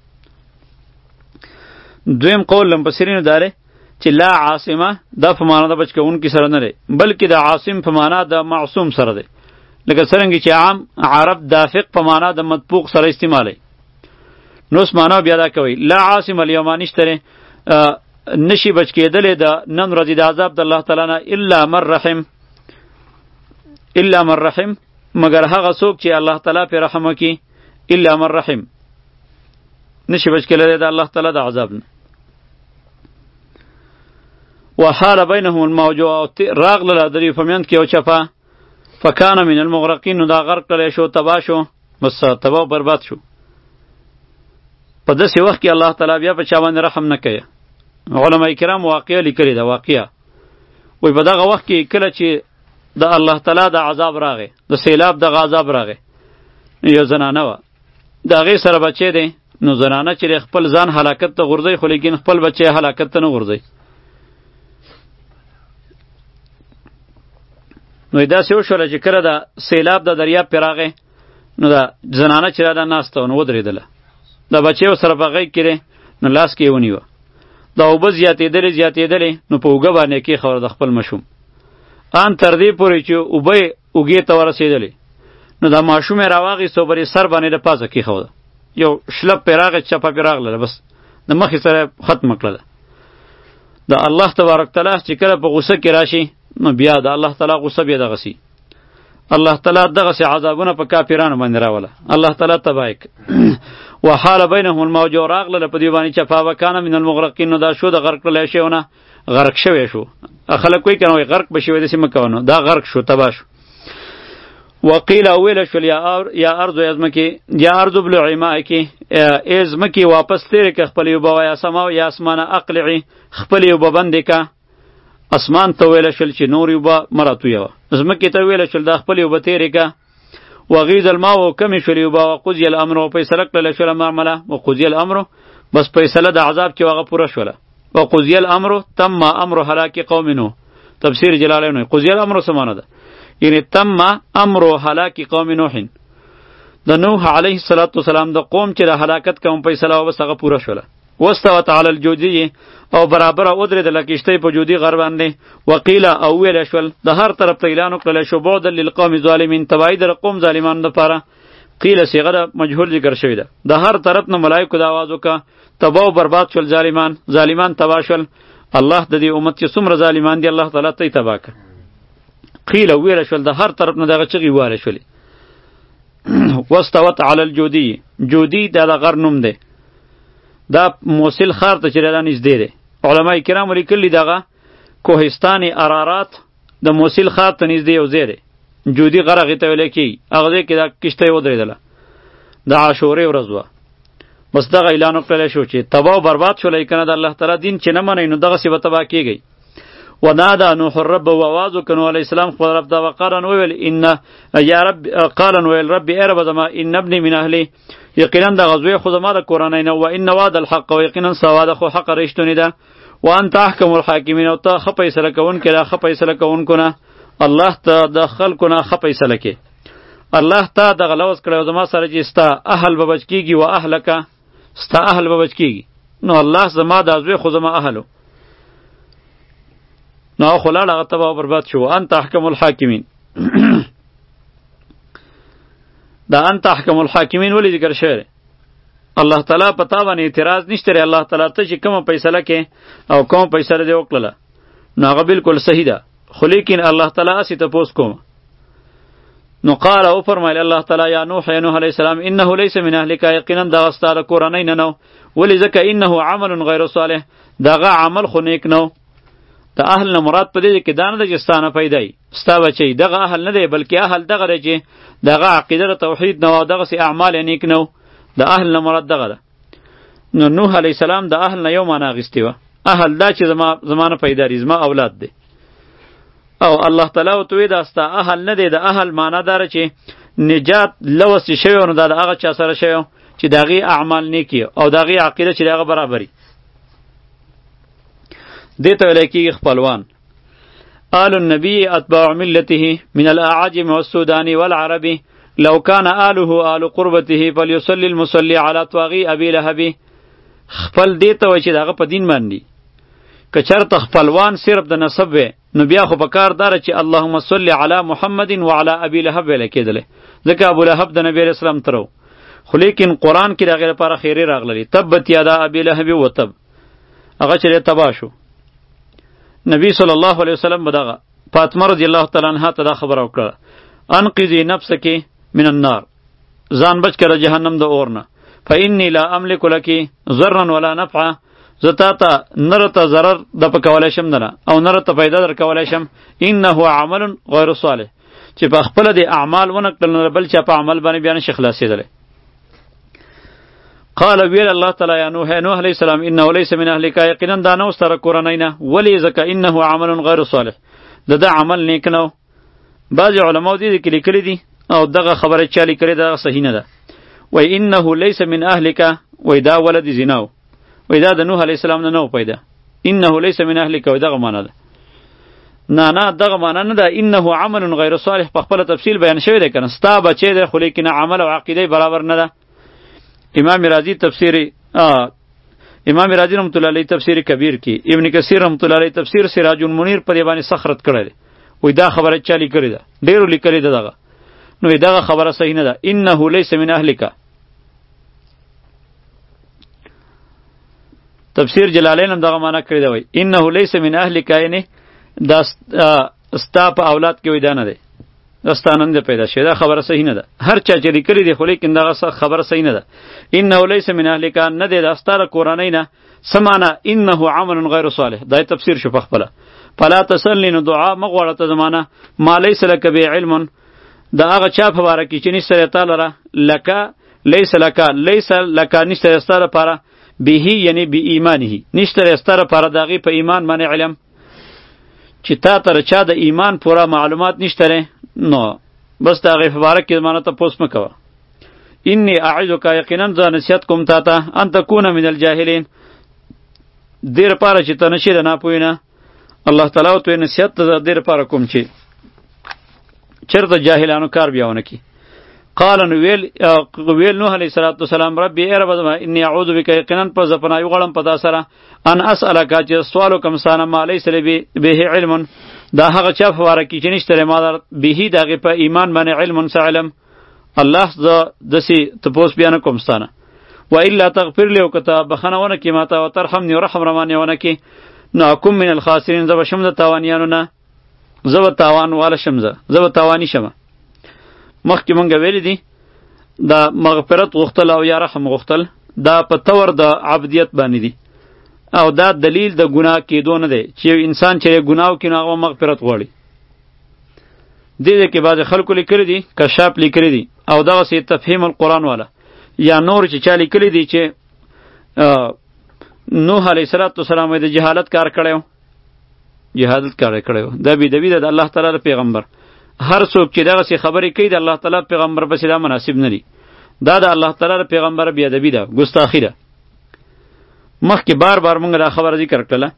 دویم قول لمفسرینو داره چې لا عاصمه دا په معنا د بچ کون کې سره نه لري، بلکې د عاصم په معنا د معصوم سره دی. لکه څرنګه چې عام عرب دافق په معنا د مطبوق سره استعمالوي. نو اس معنا بیا دا کوي لا عاصم اليوم نشتره نشي بچ کېدلې د نن ورځې د عذاب د الله تعالی نه الا من رحم الا من رحم مگر هغه څوک چې الله تعالی په رحم وکړي. الا من رحم نشي بچ کېدلې د الله تعالی د عذاب نه. وحال بینهم الموج راغله د دې په منځ کې یو چپه فکان من المغرقین نو دا غرق کړی شو، تباه شو، بس تباه برباد شو. په داسې وخت کې الله تعالی بیا په چا باندې رحم نه کوي. علما کرام واقعه لیکلې ده، واقعه وایي په دغه وخت کې کله چې د الله تعالی د عذاب راغی، د سیلاب د عذاب راغی، یو زنانه وه د هغې سره بچی دی. نو زنانه چې خپل ځان هلاکت ته غورځوي خو لیکن خپل بچی هلاکت ته نه غورځوي. نو داسې وشوله چې کله د سیلاب د دریاب پرې راغی نو د زنانه چې راده ناسته وه نو ودرېدله، د بچی سره په غېږ کې دی نو لاس کې یې ونیوه، د اوبه زیاتېدلې زیاتېدلې نو په اوږه باندې یې کېښوده د خپل مشوم ان تر دې پورې چې اوبه اوږې ته ورسېدلې نو دا ماشوم یې راواغېستو بر یې سر باندې د پاسه کېښوده، یو شلپ پرې راغی چپه پرې راغله، بس د مخې سره ختمه کړله. د الله تبارک تعالی چې کله په غصه کې راشي نو بیا د الله تعالی غصه بیا دغسې الله تعالی دغسې عذابونه په کافرانو باندې راوله، الله تعالی تباه یې وحال بینهم الموج راغله په دې باندې چپه وکانه من المغرقین، نو دا شو د غرق کړلی شیونه غرق شوی شو. خلک وایي که نه غرق به شوی داسې مه کوه، نو دا غرق شو تباه شو. وقیل اویل شول یا یا ارض یا ځمکې یا ارض ابلعی ماءکی ای ځمکې واپس تیرې که خپلې اوبه وایه سما یا اسمانه اقلعی خپلې اوبه بندې که. اسمان ته ویله شول چې نورې اوبه مه راتویوه، ځمکې ته ویله شول دا خپلې اوبه تیرې که. وغیض الماء کمې شولې اوبه وقضی الامر فیصله کړله شوله معامله وقضی الامر بس فیصله د عذاب چې هغه پوره شوله. وقضی الامر تم امر هلاک قوم نوح تفسیر جلالین قضی الامر څه معنی ده؟ یعنی تم امر هلاک قوم نوح د نوح علیه السلام د قوم چې د هلاکت کوم فیصله وبس هغه پوره شوله. واستوت علی الجودی او برابر ودرېدله کشتۍ په جودي غر باندې. وقیل او ویل شول د هر طرف ته اعلان وکړل شو بعدا للقوم ظالمین تبعی د قوم ظالمانو لپاره. قیل صیغه د مجهول ذکر شوی ده، د هر طرف نه ملائکو د आवाज وکړه تباه او برباد شول ظالمان، ظالمان تباه شول. الله د دې امت چې څومره ظالمان دي الله تعالی ته تباه کړ. قیل ویل شول د هر طرف نه دغه چغې واله شولې. واستوت علی الجودی جودی دا د غر نوم دی، دا موصل ښار ته چې را نږدې دی. علما کرام لیکلي دغه کوهستان ارارات د موصل ښار ته نږدې یو ځای دی، جودي غر هغې ته ویلی کېږي. هغه ځای کې دا کشتۍ ودرېدله، د عاشورې ورځ وه. بس دغه اعلان وکړلی شو چې تباه او برباد شولی که نه د الله تعالی دین چې نه منئ نو دغسې به تباه کېږئ. ونادى نوح الرب وواز وکړ علیه السلام خپل رب ته وقال وویل ان یا رب قال ویل رب ای رب زما ان ابني من اهلی یقینا د غزوی خو زما د کورنۍ نه و ان وعد الحق و یقینا سواد خو حق رښتونی ده وانت احکم الحاکمین او ته ښه فیصله کوونکی ده ښه فیصله کوونکو نه الله ته د خلکو نه ښه فیصله کې. الله ته دغه لوز کړی زما سره چې ستا اهل به بچ کېږي و اهلکه ستا اهل به بچ کېږي. نو الله زما د زوی خو زما اهلو نو خو لاړه هغه تباه برباد شو. انت احکم الحاکمین دا انت احکم الحاکمین ولی ذکر شوی الله تعالی په تا باندې اعتراض نشته لري. الله تعالی ته چې کومه فیصله کې او کومه فیصله دی وکړله نو هغه بالکل صحیح ده، خو لیکن الله تعالی اسی تپوس کوم. نو قال او فرمایل الله تعالی یا نوح یا نوح علیه السلام انه لیس من اهلک یقینا دغه ستا د کورنۍ نه نو ولی ځکه انه عمل غیر صالح دغه عمل خو نیک نو. د اهل نه مراد په دې کې دا نه ده چې ستا نه پیدا وي ستا بچی دغه اهل نه دی بلکې اهل دغه دی چې دغه عقیده د توحید نه او دغسې اعمال یې نیک نه و. د اهل نه مراد دغه ده. نو نوح علیه السلام د اهل نه یو معنی اخیستې وه، اهل دا چې زما زما نه پیدا دی زما اولاد دی. او الله تعالی ورته وایي دا ستا اهل نه دی. د اهل معنی داره چې نجات لوس چې شوی نو دا د هغه چا سره شوی چې د هغې اعمال نیک او د هغې عقیده چې د هغه برابري. دې ته ویلی کېږي خپلوان. آل النبي اتباع ملته من الاعاجم والسودان والعرب لو كان آله آل قربته فليصلي المصلي على طاغي ابي لهب. خپل دې ته وایي چې د هغه په دین باندې که چېرته خپلوان صرف د نسب وی نو بیا خو په کار داره چې اللهم صل علی محمد وعلى ابي لهب ویلی کېدلی ځکه ابو لهب د نبی علیه السلام تره و. خو لیکن قرآن کې د هغې لپاره خیرې راغللي تبت یادا ابي لهب وتب هغه چې تباه شو. نبی صلی الله علیه وسلم به دغه فاطمه رضی الله تعالی عنها ته دا خبره وکړه انقذی نفسک من النار ځان بچ کړه جهنم د اور نه فانی لا املک لک ضرا ولا نفعا زتا ته نرته ضرر د پکولای شم نه او نرته پیدا در کولای شم انه عمل غیر صالح چې په خپل د اعمال ونه کړل بل چې په عمل باندې بیان شیخ خلاصېدل. قال ویل الله تعالی یا نوح نوح علیہ السلام انه لیس من اهلک یقینا دا نو ستره کورنۍ نه ولی ځکه انه عمل غیر صالح د ده عمل نیک نه. بعضې علماو دې کې لیکلي دي او دغه خبره چا لیکلې دغه صحیح نه ده. وی انه لیس من اهلک وی دا ولد زنا و وی دا د نوح علیه السلام نه نه پیدا انه لیس من اهلک وی دغه معنی ده. نه نه دغه معنی نه ده. انه عمل غیر صالح په خپله تفصیل بیان شوی دی که نه ستا بچی دی خو لیکن عمل او عقیده برابر نه ده. امام رازی تفسیر امام رازی رحمت الله علیه تفسیر کبیر کی ابن کثیر رحمت الله علیه تفسیر سراج المنیر په دی باندې سخرت کړی وای دا خبره چا لیکلې ده ډیرو لیکلې ده دغه نو دغه خبره صحیح نه ده انه لیس من اهلک تفسیر جلالین هم دغه معنی کړی دی وای انه لیس من اهلک یعنی دا ستا په اولاد کې وای دا نه دی دستانند پیدا شي دا خبره صحیح نه ده هر چا چې لیکلی دی خو لیکن دغه خبره صحیح نه ده انه لیس من اهلک نه دی د ستاره قرآنی نه سمانه انه عمل غیر صالح دا تفسیر شو په خپله فلا تسلنی نو دعا مغواړه ته زمانه ما لیس لک به علم دا هغه چا په باره کې چې نشته تعالی را لکه لیس لک لیس لک نشته ستاره پاره به یعنی به ایمانه نشته ستاره پاره دغه په ایمان باندې علم چې تا تر چا د ایمان پورا معلومات نشته نو بس دا غیف بارک کې زمانه ته پوس مکوه انی اعذک یقینا ذا نصیحت کوم تا ته ان تکون من الجاهلین دیر پاره چې ته نشي نه پوینه الله تعالی او ته نصیحت ته دیر پاره کوم چې چرته جاهلانو کار بیاونه کی قال نو ویل ویل نوح علیه السلام ربی ای رب زما انی اعوذ بک یقینا په زپنا یو غړم پتا سره ان اسالک چې سوالو کوم سانه ما لیس لی به علم دا هغه چا فواره کی چې نشته ما در به دغه په ایمان باندې علم علم الله ز دسی تپوس بیان کوم ستانه و الا تغفر لی وکتا بخنونه کی ماته او ترحمنی ورحم رمانیونه کی نو کوم من الخاسرین زب شم د تاوانیانو نه زب تاوان والا شمزه زب تاوانی شمه مخکې مونږ ویل دي دا مغفرت غختل او یا رحم غختل دا په تور د عبدیت باندې دي او دا دلیل د ګناه کېدو نه دی چې انسان چې ګناه وکړي نو هغه مغفرت غواړي دې دې کې بعضې خلکو لیکلي دي کشاف لیکلي دي او دغسې تفهیم القرآن والا یا نور چې چا لیکلي دي چې نوح علیه السلام د جهالت کار کړی و جهالت کار کړی و دا بېدبي ده د الله تعالی پیغمبر هر څوک چې دغسې خبرې کوي د الله تعالی پیغمبر پسې دا مناسب نه دي دا د الله تعالی پیغمبر بېادبي ده ګستاخي ده مخکې بار بار مونږ دا خبره ذکر کړله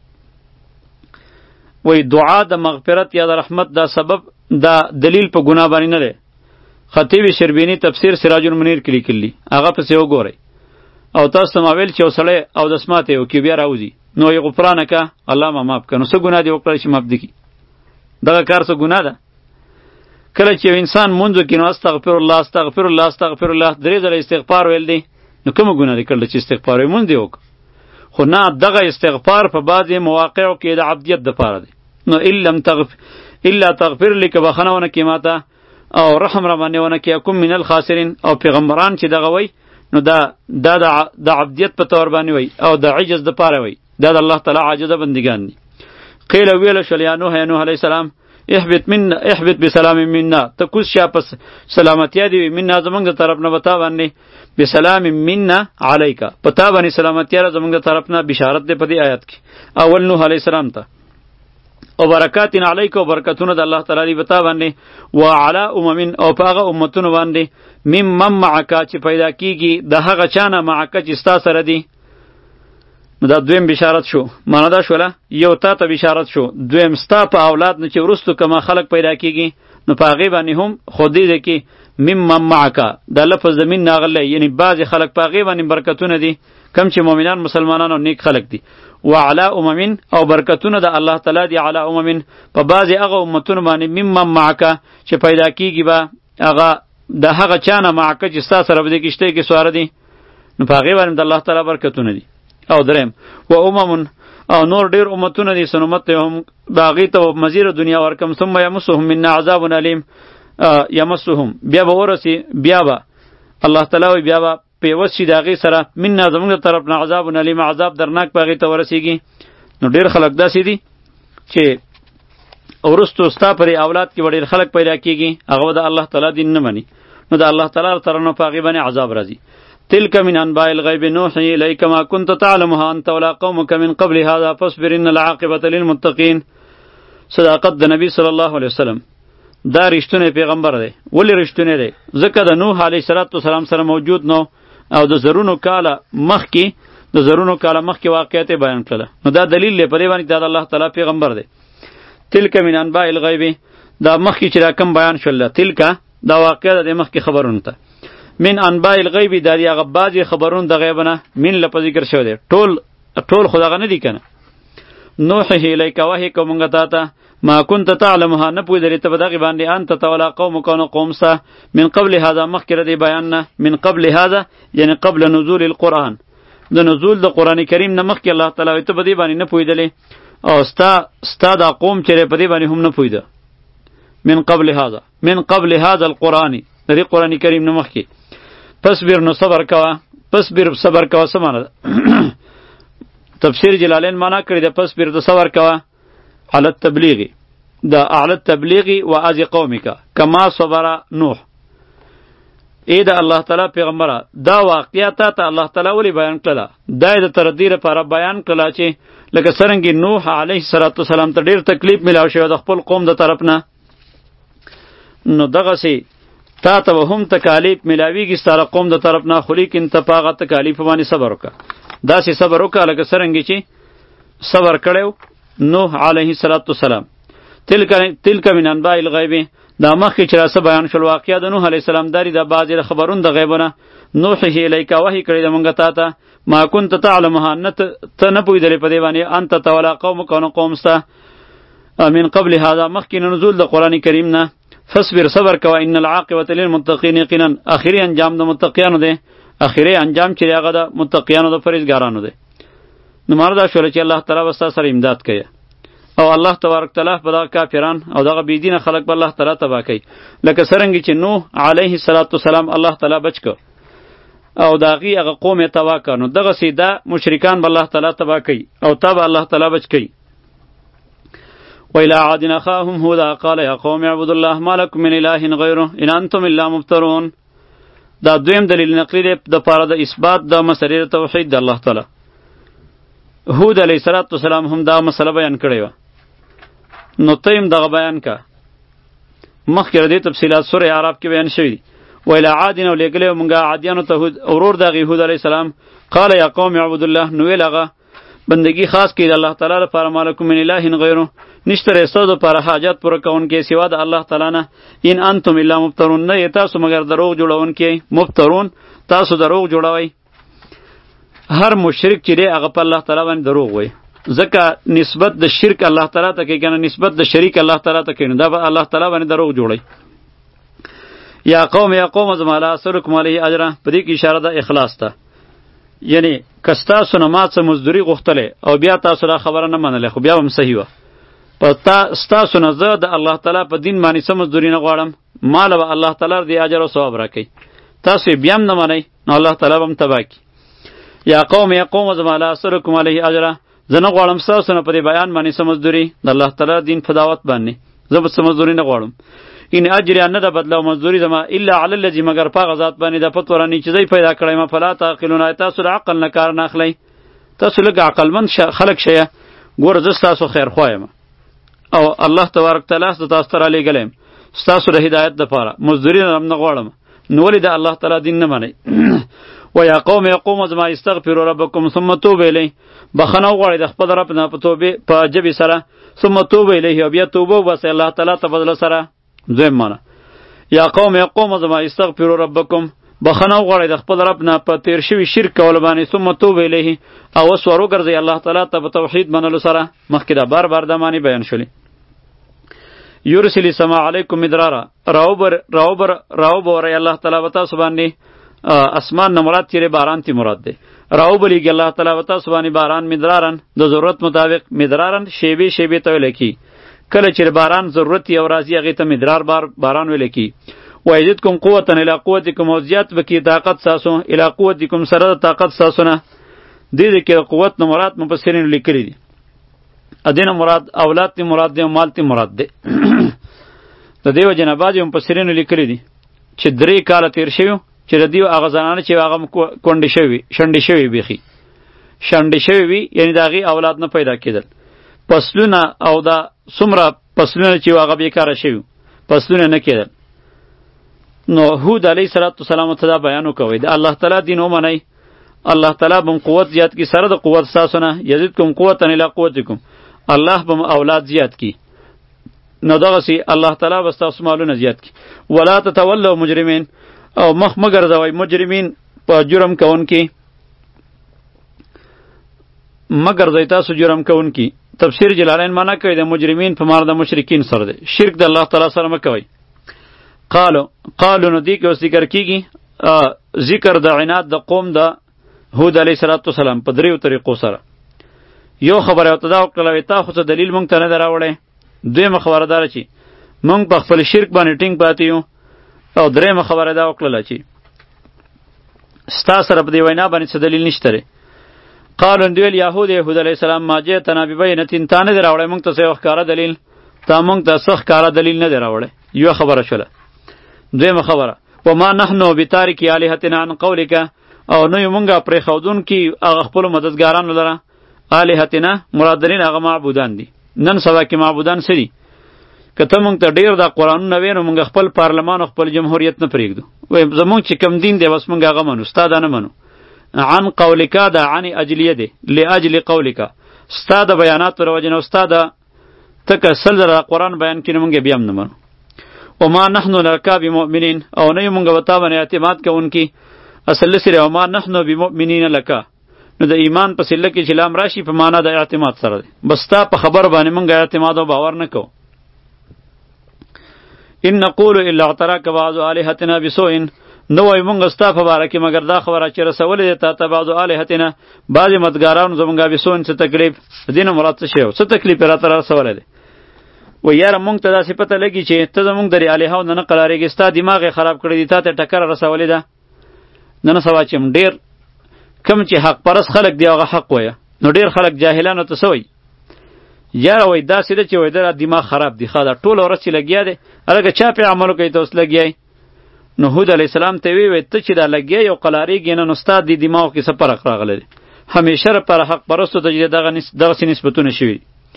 وای دعا د مغفرت یا د رحمت دا سبب دا دلیل په ګناه باندې نه دی خطیب شربینی تفسیر سراج المنیر کې لیکلی هغه پسې وګورئ او تاسو ته ما ویل چې یو سړی اودس ماتی وکړي بیا راوځي نو یې غفرانه که الله ما معاف که نو څه ګناه دې وکړله چې معاف دې کړي دغه کار څه ګناه ده کله چې یو انسان مونځ وکړي نو استغفر الله استغفر الله استغفر الله درې ځله استغفار ویل دی نو کومه ګناه دې کړله چې استغفار ویې مونځ دې وکړه خو نه دغه استغفار په بعضې مواقعو کې د عبدیت دپاره دی نو الا تغفر الا تغفر لي که بخښنه ونه کړي ماته او رحم راباندې ونه کړي اکم من الخاسرین او پیغمبران چې دغه وی نو دا دا د عبدیت په طور باندې وی او د عجز دپاره وی دا د الله تعالی عاجزه بندګان دي قیل ویله شول یا نوح یا نوح علیه السلام احبط منا احبط بسلام منا ته کوز شه پس سلامتیا دی منا زمونږ د طرف نه بتا باندې بسلام منا علیک پتا باندې سلامتیا را زمونږ د طرف نه بشارت دی په دې آیت کې اول نوح علیه السلام ته او برکات علیک او برکتونه د الله تعالی دی بتا باندې و علی امم او پاغه امتونو باندې مم مم معک چې پیدا کیږي د هغه چانه معک چې ستا سره دی نو دا دویم بشارت شو معنا دا شوله یو تا ته بشارت شو دویم ستا په اولاد نه چې وروستو کما خلق پیدا کیږي نو په هغې باندې هم خودی دی کې مم مم معک دا لفظ زمین ناغلی یعنی بعضې خلق په هغې باندې برکتونه دي کم چې مؤمنان مسلمانان او نیک خلق دي و علی امم او برکتونه د الله تعالی دی علی امم په بعضې هغه امتونو باندې مم مم معک چې پیدا کیږي به هغه د هغه چانه معک چې ستا سره به دې کښتۍ کې سواره دي نو په هغې باندې د الله تعالی برکتونه دي او دریم و امم او نور ډیر امتونه دي سنمت هم باغی ته مزیر دنیا ورکم ثم یمسهم منا عذاب علیم یمسهم بیا به ورسی بیا به الله تعالی بیا به پیوست شي داغي سره منا زموږ طرف نه عذاب علیم عذاب درناک باغی ته ورسیږي نو ډیر خلک داسې دي چې ورستو ستا پرې اولاد کې ډیر خلک پیدا کیږي هغه د الله تعالی دین نه مني نو د الله تعالی تر نه پاغي باندې عذاب راځي تلك من انباء الغيب نوحي اليك ما كنت تعلمها انت ولا قومك من قبل هذا فاصبر ان العاقبه للمتقين صداقت د نبی صلی الله علیه وسلم دا رښتونه پیغمبر دی ولی رښتونه دی ځکه د نوح علیه السلام سره موجود نو او د زرونو کاله مخکې د زرونو کاله مخکې واقعیت بیان کړله نو دا دلیل دی په دې باندې دا د الله تعالی پیغمبر دی تلک من انباء الغیب دا مخکې چې دا کم بیان شول تلک دا واقعیت د مخکې خبرونه ته من انباء الغیب دا دی هغه بعضې خبرونه د غیب نه من لپاره ذکر شوی دی ټول ټول خو دغه نه دي که نه نوحه الیک وحی کومنګ تا ته ما كنت تعلمها نه پوهېدلې ته په دغې باندې انت ته ولا قومک او نه قوم ستا من قبل هذا مخکې د دې بیان نه من قبل هذا یعنی قبل نزول القرآن د نزول د قرآن کریم نه مخکې الله تعالی وایي ته په دې باندې نه پوهېدلې او ستا ستا دا قوم چې دی په دې باندې هم نه پوهېده من قبل هذا من قبل هذا القرآن د دې قرآن کریم نه مخکې فاصبر نو صبر کوه فاصبر صبر کوه څه معنی ده تفسیر جلالین معنا کړی ده فاصبر د صبر کوه على التبلیغ دا على التبلیغ و از قومک کما صبر نوح ای دا الله تعالی پیغمبره دا واقعیت ته الله تعالی ولی بیان کړه دا د تردید لپاره بیان کړه چې لکه څنګه نوح علیه السلام ته ډیر تکلیف ملاو شو د خپل قوم د طرف نه نو دغه سي تا ته هم تکالیف ملاویږي ستاره قوم د طرف نه خو لیکن ته په هغه تکالیف باندې صبر وکړه داسې صبر وکړه لکه څرنګه چې صبر کړی نوح علیه السلام تلک تلک من انباء الغیب دا مخکې چې راسه بیان شول واقعه د نوح علیه السلام داری د بعضې د خبرونو د غیبونه نوحه الیک وحی کړی د مونږ تا ته ما کنت تعلمها نه ته نه پوهېدلې په دې باندې انت ته ولا قومک او نه قوم ستا من قبل هذا مخکې نزول د قرآن کریم نه فاصبر صبر کوه ان العاقبة للمتقین یقینا اخري انجام د متقیانو دی اخري انجام چې هغه د متقیانو د پرهیزګارانو دی نو معنی دا شوله چې الله تعالی به ستا سره امداد کوي او الله تبارک تعالی په دغه کافران او دغه بېدینه خلک به الله تعالی تباه کوي لکه څرنګه چې نوح علیه السلام الله تعالی بچ کو او د هغې هغه قوم یې تباه کړ نو دغسې دا مشرکان به الله تعالی تباه کوي او تا به الله تعالی بچ کوي وإلى عاد أخاهم هودا قال يا قوم اعبدوا الله ما لكم من إله غيره إن أنتم إلا مفترون دا دویم دلیل نقلی دی د پاره د اثبات د مسلې توحید د الله تعالی هود علیه السلام هم دا مسله بیان کړې وه نو ته هم دغه بیان کا مخکې د دې تفصیلات سورې اعراف کې بیان شوي دي وإلى عاد نو لېږلی مونږه عادیانو ته ورور د هغې هود علیه السلام قال یا قوم اعبدوا الله نو ویل هغه بندگی خاص کړي د الله تعالی لپاره ما لکم من اله غیره نشته ستاسو لپاره حاجت پوره کوونکی سوا د الله تعالی نه ان انتم الا مفترون نه تاسو مگر دروغ جوړونکي مفترون تاسو دروغ جوړوئ هر مشرک چې دی هغه په الله تعالی باندې دروغ وایي ځکه نسبت د شرک الله تعالی ته کوي کنه نسبت د شریک الله تعالی ته کوي نو دا به الله تعالی باندې دروغ جوړوي یا قوم یا قوم زما لا اسلکم علیه اجر په دې کې اشاره ده اخلاص ته یعنی کستا سونه ما څه مزدوری غوښتلې او بیا تاسو را خبره نه منله خو بیا هم صحیح وه په تا ستاسو نه زه د الله تعالی په دین باندې څه مزدوري نه غواړم ماله به الله تعالی دې اجر او ثواب راکوي تاسو یې بیا هم نه منئ نو الله تعالی به هم تباه کړي یا قوم یا قوم زما لا اسلکم علیه اجره زه نه غواړم ستاسو نه په دې بیان باندې څه مزدوري د الله تعالی دین په دعوت باندې زه به څه مزدوري نه غواړم این اجر نه ده بدله او مزدوری زما الا علی الذی مگر پاغه ذات باندې د پتورانی چیزای پیدا کړی ما فلا تعقلون تاسو د عقل نه کار نه اخلئ تاسو لږ عقلمند خلق شئ ګوره زه ستاسو خیر خوایم او الله تبارک تعالی ست تاسو ته رالیږلی یم ستاسو د هدایت دپاره مزدوري هم نه غواړم نو ولې د الله تعالی دین نه منئ و یا قوم یا قوم زما استغفروا ربکم ثم توبوا الیه بخښنه وغواړئ د خپل رب نه په توبې په ژبې سره ثم توبوا الیه او بیا توبه وباسئ الله تعالی ته په زړه سره دویم معنی یا قوم یا قوم زما استغفروا ربکم بخښنه وغواړئ د خپل رب نه په تیر شوي شرک کولو باندې ثم توبوا الیه او اوس ور وګرځئ الله تعالی ته په توحید منلو سره مخکې دا بار بار دا معنی بیان شولې یرسل السماء علیکم مدرارا راوبر راوبر راوبر الله تعالی وتا سبحانه اسمان نه مراد چیرې باران تی مراد ده راوبلیږي الله تعالی وتا سبحانه باران مدرارن د ضرورت مطابق مدرارن شیبه شیبه ته لکی کله چې باران ضرورت یو راځي هغه ته مدرار بار باران ویل کی و یزدکم قوتا الی قوتکم او زیات بکی طاقت ساسو الی قوتکم سره طاقت ساسو نه دې دې کې قوت نه مراد مفسرین لیکلي دي ادینه مراد اولاد تی مراد دی مال تی مراد دی د دیو جناباج مفسرین لیکلي دي چې درې کال تیر شوی چې د دیو هغه زنانه چې هغه کونډې شوی شنډې شوی بیخي شنډې شوی وي یعنی د هغې اولاد نه پیدا کېدل پسلونه او دا څومره پسلونه چې هغه بیکاره شوي پسلونه نه کېدل نو هود علیه السلام ته دا بیان وکوئ د الله تعالی دین ومنئ الله تعالی به قوت زیات کی سره د قوت ستاسو نه یزدکم قوتا الی قوتکم الله به اولاد زیات کی نو دغسې الله تعالی به ستاسو مالونه زیات کی ولا تتولوا مجرمین او مخ مګرځوئ مجرمین په جرم کوونکي مګرځئ تاسو جرم کوونکي تفسیر جلالین معنا کوي د مجرمین په معنی د مشرکین سره دی. شرک د الله تعالی سره مکوئ. قالو قالو نو دی کې اوس ذکر کیږي ذکر د عناد د قوم د هود علیه السلام په دریو طریقو سره. یو خبره او تدا وکړه تا خو څه دلیل مونږ ته نه دراوړې. دویمه خبره دار چې مونږ په خپل شرک باندې ټینګ پاتې یو. او دریمه خبره دا وکړه چې ستا سره په دی وینا باندې څه دلیل نشته. قالو دویل یهود یهود علیه السلام ما جئتنا ببینة تا نه دراوړې مونږ ته څه ښکاره دلیل تا مونږ ته څه ښکاره دلیل نه دراوړې. یو خبره شوله. دویمه خبره وما نحنو بتارکی آلهتنا عن قولک او نو مونږه پرې خودون کی هغه خپل مددګارانو لره آلهتنا مرادرین هغه معبودان دي. نن سبا کې معبودان سړي کته مونږ ته ډیر د قرآن نه وینو مونږ خپل پارلمان او خپل جمهوریت نه پرېږدو. وای زمونږ چې کم دین دی بس مونږ هغه منو استاد نه منو. عن قولک دا عن اجلیه دی لاجل قولک استاد بیانات ور وجنه استاد تک سل در قرآن بیان کینې مونږ بیا هم نه منو. وما نحنو لک بمؤمنین او نه مونږ وتا باندې اعتماد کوونکی اصل سره وما نحنو بمؤمنین لک نو د ایمان په سله کې چې لام راشي په معنا د اعتماد سره دی. بس تا په خبر باندې مونږ اعتماد او باور نه کوو. ان نقول الا اعتراك بعض الهتنا بسوء نو وای مونږ ستا په باره کې مگر دا خبره چې رسولې ده تا ته بعض الهتنا بعضې مدګارانو زمونږه بسوء څه تکلیف دینه مراد څه شی څه تکلیف راته رسولی دی. و یاره مونږ ته داسې پته لګي چې ته زمونږ درې الهو نه نه قلاریږي ستا دماغ یې خراب کړی دی تا ته ټکره رسولې ده. نن سبا چې ډېر کم چې حق پرست خلک دی هغه حق وایه نو ډېر خلک جاهلانو ته څه وایي یاره وای داسې ده چې وای در دماغ خراب دی ښه دا ټوله ورځ چې لګیا دی هلکه چا پې عملو کوي ته اوس لګیای. نو هود علیه السلام ته وی وی ته چې دا لګیای او قلاریږي نه نو ستا د دماغ کې څه فرق راغلی دی. همیشه پر حق پرستو ته چې دغه دغسې نسبتونه شوي.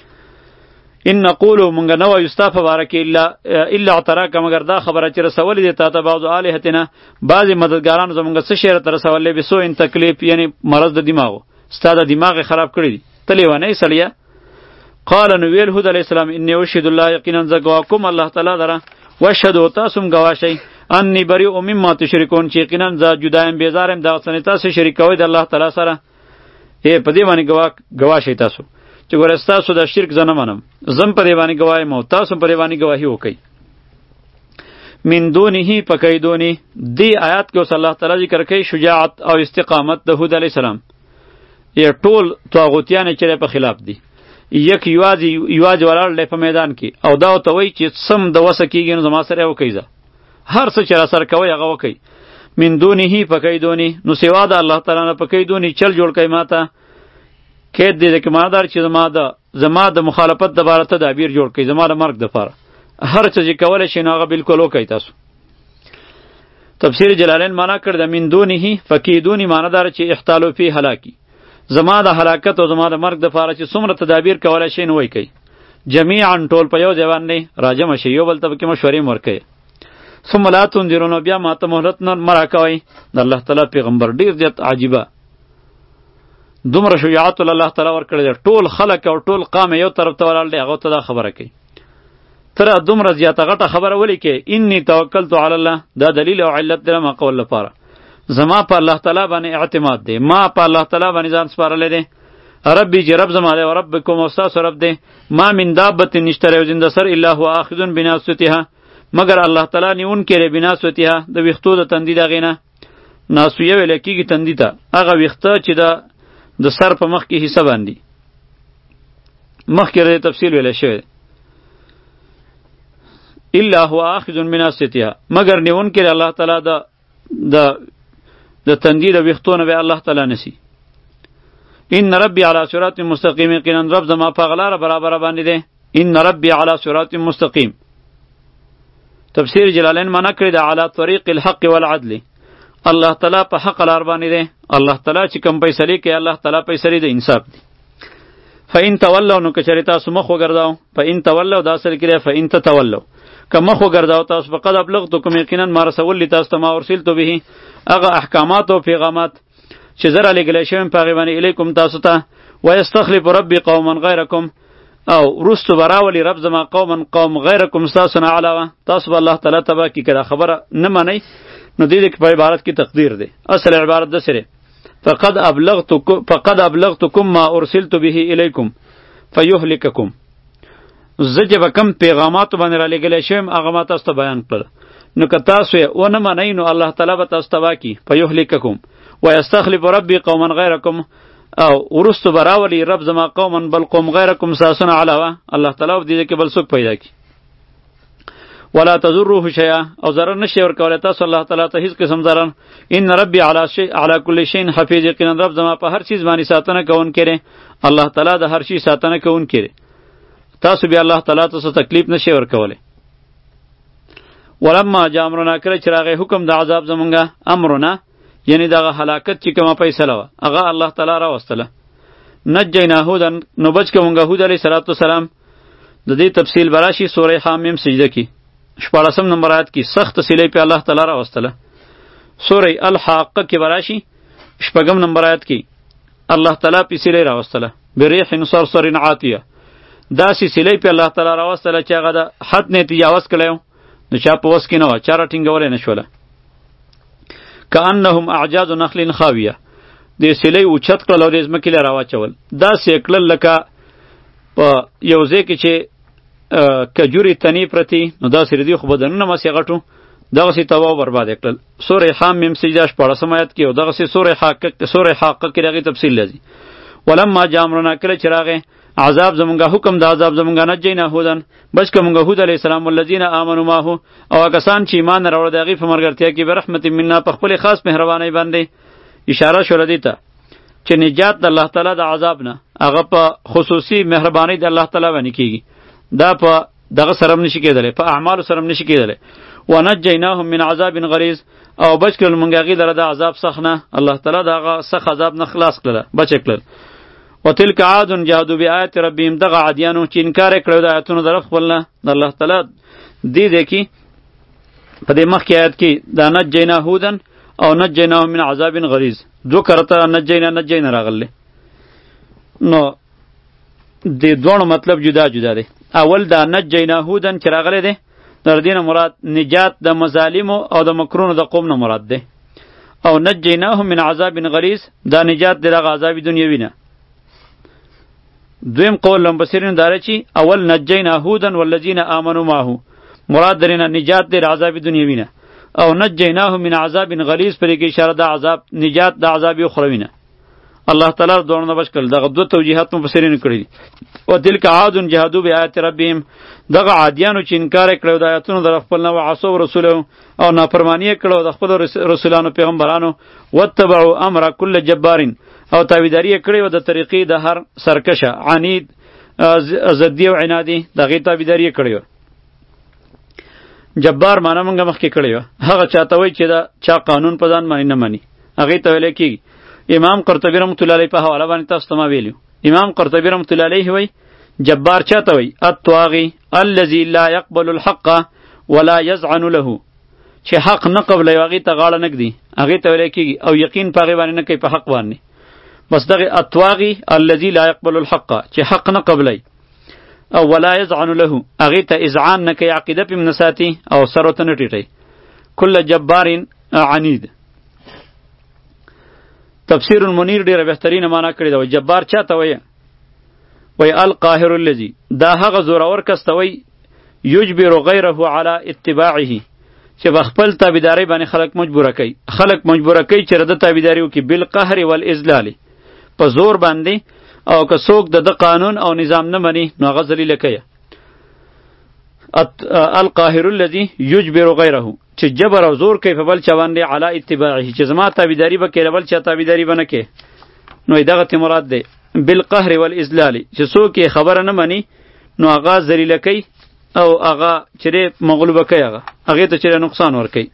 ان نقولو مونږ نه وایو ستا په باره کې الا الا اعتراک مگر دا خبره چې رسولې دی تا ته بعضو الهتنا بعضې مددګارانو زمونږ څه شی راته رسولی بسوء تکلیف یعنی مرض د دماغو ستا د دماغ یې خراب کړی دی ته لیونی سړیه. قال نو ویل هود علیه السلام انی اشهد الله یقینا زه ګواه کوم الله تعالی لره واشهدو تاسو هم ګواه شئ انی بریء مما تشرکون چې یقینا زه جدا یم بیزار یم دغه څه نه تاسو شریک کوئ د الله تعالی سره. ای په دې باندې ګواه ګواه شئ تاسو چې ګوره ستاسو د شرک زه نه منم زم په دې باندې ګواه یم او تاسو په دې باندې ګواهي وکئ. من دونه فکیدونی دی آیات کې اوس الله تعالی ذکر کوي شجاعت او استقامت د هود علیه السلام. یې ټول طاغوتیان چې په خلاف دي یک یوازې یوازې ولاړ دی په میدان کې او دا ورته وایي چې سم د وسه کېږي نو زما سره یې وکئ زه هر څه چې را سره کوئ هغه وکئ. من دونه فکیدونی نو سوا د الله تعالی نه فکیدونی چل جوړ کئ ما ته کید دې کې معنادار چې زما د زما د مخالفت دپاره ته تعبیر جوړ کئ زما د مرګ دپاره هر څه چې کولی شئ نو هغه بلکل وکئ تاسو. تفسیر جلالین معنا کړ د من دونه فکیدونی معنادار چې احتالو فی هلاکی زما د هلاکت او زما د مرګ دپاره چې څومره تدابیر کولی شئ نو وی کوئ جمیعا ټول په یو ځای باندې راجمع شئ یو بل ته پکې مشورې م ورکئ. ثم لا تنذرون بیا ماته مهلت نه مه راکوئ. د الله تعالی پیغمبر ډېر زیات عجیبه دومره شجاعت الله تعالی ورکړی دی ټول خلک او ټول قام یو طرف ته ولاړ دی هغو ته دا خبره کوي تر دومره زیاته غټه خبره ولې کې انی توکلت علی الله دا دلیل او علت دی ما قول لپاره زما په الله تعالی باندې اعتماد دی ما په الله تعالی باندې ځان سپارلی دی. ربی چې رب زما دی او ربکم او ستاسو رب دی ما من دابت نشته یو زنده سر الا هو آخذ بناصیتها مگر الله تعالی نیونکی دی بناصیتها د ویښتو د تندي د هغې نه. ناسیه ویلی کېږي تندي ته هغه ویښته چې د د سر په مخ کې حصه باندې مخکې د تفصیل ویلی شوی الا هو آخذ بناصیتها مگر نیونکی دی الله تعالی د د د تندي د ویښتو نه به الله تعالی نسی. ان ربی علی صراط مستقیم یقینا رب زما په هغه لاره برابره باندې دی. ان ربی علی صراط مستقیم تفسیر جلالین معنا کړی د علی طریق الحق والعدل الله تعالی په حق لار باندې دی. الله تعالی چې کوم فیصلې کوي الله تعالی فیصلې د انصاف دی. فإن تولوا نو که چېرې تاسو مخ وګرځاو فإن تولوا دا اصل کې دی فإن تتولوا که مخ وګرځاو تاسو فقد ابلغتکم یقینا ما رسولی تاسو ته ما ارسلت به هغه احکامات او پیغامات چې زه رالیږلی شویم په هغې باندې الیکم تاسو ته ویستخلف ربي قوما غیرکم او وروستو به راولي رب زما قوما قوم غیرکم ستاسو نه علاوه تاسو به الله تعالی تباه کړي که دا خبره نه منئ نو دې کې په عبارت کې تقدیر دی اصل عبارت داسې دی فقد ابلغتکم فقد ابلغتکم ما ارسلت به الیکم فیهلککم زه چې به کوم پیغاماتو باندې را لېږلی شویم هغه ما تاسو ته بیان کړل نو که تاسو یې ونه منئ نو الله تعالی به تاسو تباه کړي فیهلککم ویستخلف ربی قوما غیرکم او وروستو به راولي رب زما قوما بل قوم غیرکم ساسونه علاوه الله تعالی به دې کې بل څوک پیدا کړي ولا تضروه شیئا او ضرر نشي ورکولی تاسو الله تعالی ته هیڅ قسم ضرر ان ربی علی شی علی کل شیء حفیظ یقینا رب زما په هر چیز باندې ساتنه کوونکی دی الله تعالی د هر شي ساتنه کوونکی دی تاسو بیا الله تعالی ته څه تکلیف نشي ورکولی ولما جاء امرنا کله چې راغی حکم د عذاب زمونږه امرنا یعنی دغه هلاکت چې کومه فیصله وه هغه الله تعالی راوستله نجینا هودن نو بچ کومږه هود علیه صلوات والسلام د دې تفصیل براشي سوره حامیم سجده کې شپاړسم نمبر آیت کې سخت سیلې په الله تعالی راوستله سوره الحاقه کې براشي شپږم نمبر آیت کې الله تعالی په سیلې راوستله بریح صرصر عاتیه دا سیلې په الله تعالی راوستله چې هغه د حد نه تجاوز کړو نو چا په وس کې نه و چا راټینګولی نه شوله کأنهم اعجاز نخل خاویه دې سیلې اوچت کړل او دې ځمکې له راواچول داسې یې کړل لکه په یو ځای کې چې کجوري تنې پرتې نو داسې ردي خو بدنونه ماسې غټو دغسې تباه او برباد یې کړل سورې حامیم سجده شپاړسم آیت کې او دغسې سورې حاقه سورې حاقه کې د هغې تفصیل لري ولما جاء امرنا کله چې راغی عذاب زمونږه حکم د عذاب زمونږه نجینا هودن بچ که مونږه هود علیه السلام والذین آمنوا معه او هغه کسان چې ایمان راوړه د هغې په ملګرتیا کې برحمت منا په خپلې خاص مهربانۍ باندې اشاره شوله دې ته چې نجات د الله تعالی د عذاب نه هغه په خصوصي مهربانۍ د الله تعالی باندې کېږي دا په دغه سره هم نشي کېدلی په اعمالو سره هم نشي کېدلی ونجیناهم من عذاب غلیظ او بچ کړل مونږ هغې لره د عذاب سخت نه الله تعالی د هغه سخت عذاب نه خلاص کړله بچ یې کړل وتلک عاد جهادوا بآیات ربهم دغه عادیانو چې انکار یې کړی د آیاتونو د رب خپل نه د الله تعالی دې دی کې په دې مخکې آیت کې دا نجینا هودن او نجیناهم من عذاب غلیظ دو کرته نجینا نجینا راغلی نو د دوړو مطلب جدا جدا دی اول دا نجینا هودن چې راغلی دی در دینه مراد نجات د مظالمو او د مکرونو د قوم نه مراد دی او نجیناهم من عذاب غلیظ دا نجات د دغه عذاب دنیوي نه دویم قول لمبسرین داره چی اول نجینا هودن والذین آمنوا معه مراد درینه نجات در عذاب دنیوی نه او نجیناه من عذاب غلیظ پر کې اشاره د عذاب نجات د عذاب اخروی نه الله تعالی دونه نه بچ کړل دغه دوه توجیهات مفسرین کړی دي او تلک عاد جهادوا بآیات ربهم دغه عادیانو چې انکار کړو د آیاتونو د خپل نو عصو رسول او نافرمانی کړو د خپل رسولانو پیغمبرانو وتبعوا امر کل جبارین او تابعداري کړې و د طریقې د هر سرکشه عنید زدی او عنادی دغه تابعداري کړې و جبار معنی مونږ مخکې کړې و هغه چاته وای چې دا چا قانون په ځان باندې نه مانی هغه ته ویل کی امام قرطبی رحمۃ اللہ علیہ په حواله باندې تاسو ته ما ویلو امام قرطبی رحمۃ اللہ علیہ وای جبار چاته وای الطاغی الذي لا يقبل الحق ولا يذعن له چې حق نه قبل یوغي ته غاړه نګدي هغه ته ویل کی او یقین پاغه باندې نه کوي په حق باندې بس دغه الطواغی الذي لا يقبل الحق چې حق نه قبلای او ولا يذعن له هغه ته اذعان نه کوي عقیده په منساتی او سروته نه ټیټي کله جبار عنید تفسیر المنیر ډیره بهترینه معنا کړی دا جبار چاته وای وای القاهر الذي دا هغه زورور کس ته وای یجبر غیره علی اتباعه چې بخپل تابعداري باندې خلق مجبور کوي خلق مجبور کوي چې رد تابعداري وکي بالقهر والاذلال په زور باندې او که څوک د قانون او نظام نه مني نو هغه ذلیل کوي القاهر الذي يجبر غيره چې جبر او زور کوي په بل چا باندې علی اتباعه چې زما تابعداري به کوي بل چا تابعداري به نه کوي نو دغه ته مراد دی بالقهر والاذلال چې څوک خبره نه مني نو هغه ذلیل کوي او هغه چې مغلوبه کوي هغه هغه ته چې نقصان ور کوي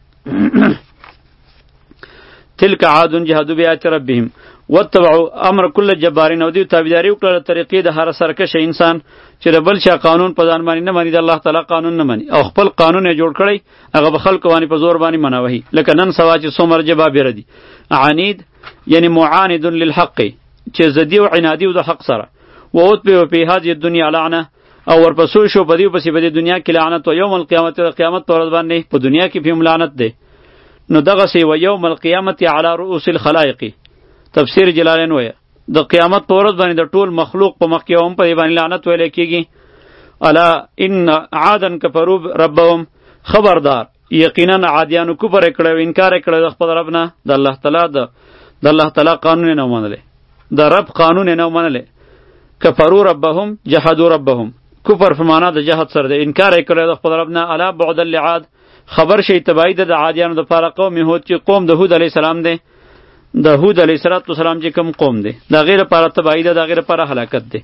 تلک عاد جهادوا بآیات ربهم واتبعوا امر کل جبارین او دی تابعداري وکړه طریقې د هر سرکشه انسان چې د بل چا قانون په ځان باندې نه مانی د الله تعالی قانون نه مانی او خپل قانون یې جوړ کړی هغه به خلکو باندې په زور باندې مناوي لکه نن سوا چې څومره جواب ردی عنید یعنی معاند للحق چې زدی او عنادی او د حق سره ووت به په هذه الدنيا لعنه او ورپسو شو په دې پسې په دې دنیا کې لعنت او یوم القیامت د قیامت پر ورځ باندې په دنیا کې هم لعنت ده نو دغه سی و یوم القیامت علی رؤوس الخلائق تفسیر جلالین وای د قیامت په ورځ باندې د ټول مخلوق په مخ کې هم په دې باندې لعنت ویل کېږي. الا ان عادن کفروا ربهم، خبردار یقینا عادیانو کفر کړو، انکار کړو د خپل رب نه، د الله تعالی د د الله تعالی قانون نه منلې، د رب قانون نه منلې. کفروا ربهم جحدوا ربهم، کفر په معنا د جهاد سره د انکار کړو د خپل رب نه. الا بعد لعاد، خبر شي تبعید د عادیانو د پاره قوم هود چې قوم د هود علی السلام دی، د هود علیه السلام چې کوم قوم دی دا غیر لپاره تبعید ده، دا غیر لپاره هلاکت دی.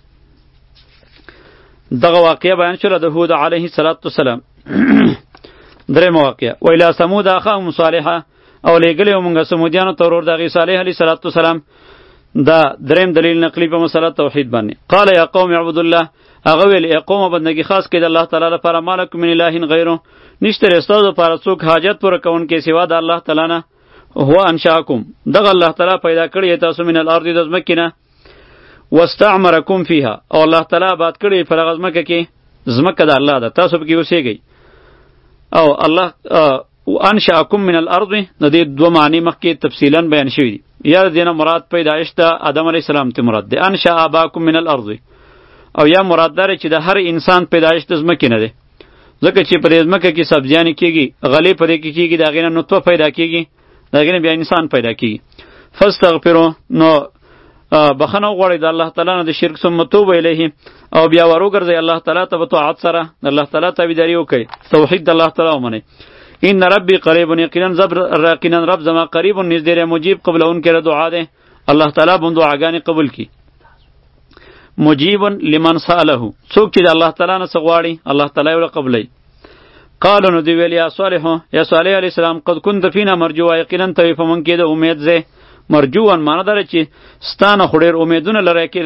دغه واقعه بیان شوله د هود علیه السلام. درې مواقع و الی ثمود اخاهم صالحا، او لېږلی و مونږ سمودیانو ته ورور د هغې صالح علیه السلام. دا دریم دلیل نقلی په مسله توحید باندې. قال یا قوم اعبدوا الله، هغه ویل ای قوم بندګي خاص کړئ د الله تعالی لپاره، ما لکم من اله غیره، نشته ستاسو لپاره څوک حاجت پوره کوونکی سوا د الله تعالی نه. هو انشاکم، دغه الله تعالی پیدا کړی تاسو من الارض د ځمکې نه، واستعمرکم فیها، او الله تعالی آباد کړی په هغه ځمکه کې، ځمکه د الله ده تاسو پکې اوسېږئ. او الله انشاکم من الارض د دې دوه معنی مخکې تفصیلا بیان شوي دي. یا د دې نه مراد پیدایش د آدم علیه السلام ته مراد دی، انشا اباکم من الارض، او یا مراد داره چې د هر انسان پیدایش د ځمکې نه دی، ځکه چې په دې ځمکه کې سبزیانې کېږي، غلې په دې کې کېږي، د هغې نه نطفه پیدا کېږي، د هغې نه بیا انسان پیدا کېږي. فاستغفروا، نو بخنه وغواړئ د الله تعالی نه د شرک، ثم توبوا الیه، او بیا ور وګرځئ الله تعالی ته په طاعت سره، د الله تعالی تابعداري وکړئ، توحید د الله تعالی ومنئ. ان ربی قریب، یقینا یقینا رب زما قریب نږدې دی، مجیب قبلونکی د دعا دی، الله تعالی به دعاګانې قبول کړي. مجیب لمن سأله، څوک چې د الله تعالی نه څه غواړي الله تعالی یې قبلوي. قالو نو دی ویل یا صالح، یا صالح علیه السلام، قد كنت فینا مرجوا، یقینا ته په موږ کې د امید ځای. مرجوان معنی داره چې ستانه خو ډېر امیدونه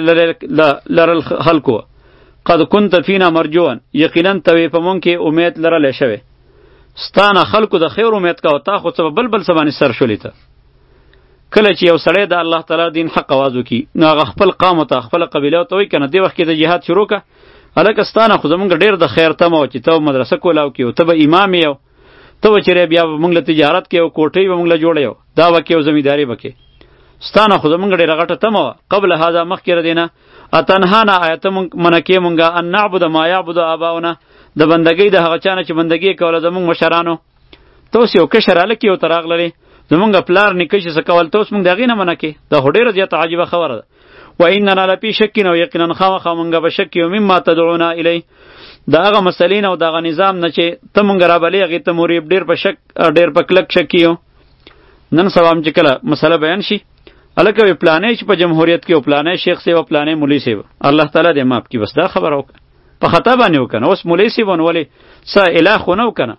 لرل خلکو. قد كنت فینا مرجوان، یقینا ته په موږ کې امید لرلی شوی، ستانه خلکو د خیر امید کوه، تا خو څه بل بل څه باندې سر شولی ته. کله چې یو سړی د الله تعالی دین حق آواز وکړي نو هغه خپل قام ته خپله قبیله ته وایي که نه دې وخت کې د جهاد شروع که هلکه ستانه خو زمونږ ډېر د خیر تمه وه چې ته به مدرسه کولاو کړې ته به امام یې ته به چېرې بیا به مونږ له تجارت کې یو کوټۍ به مونږ له جوړه یو دا به کې یو زمینداري به کې ستانه خو زمونږ ډېره غټه تمه وه. قبل هذا مخکې له دې نه اتنهانا آیا ته مونږ منع کې مونږه ان نعبد ما یعبد آباؤنا، د بندګۍ د هغه چا نه چې بندګي یې کوله زمونږ مشرانو. ته اوس یو کشر هلک یې ورته راغللې زمونږ پلار نیکه چې څه کول ته اوس مونږ د هغې نه منع کې، دا خو ډېره زیاته عجیبه خبره ده. و اننا لفی شک، او یقینا خامخا مونږ به شک یو مما تدعونا الی، د هغه مسلې نه او د هغه نظام نه چې ته مونږ رابلې هغې ته مریب ډېر په شک ډېر په کلک شک یو. نن سبا هم چې کله مسله بیان شي هلکه وی پلانې چې په جمهوریت کې و پلانې شیخ صاحب او پلانې مولوي صاحب، الله تعالی دې ماف کړي، بس دا خبره وکړه په خطا باندې وکنه. اوس مولوي صاحب ولې څه اله خو نه وکنه.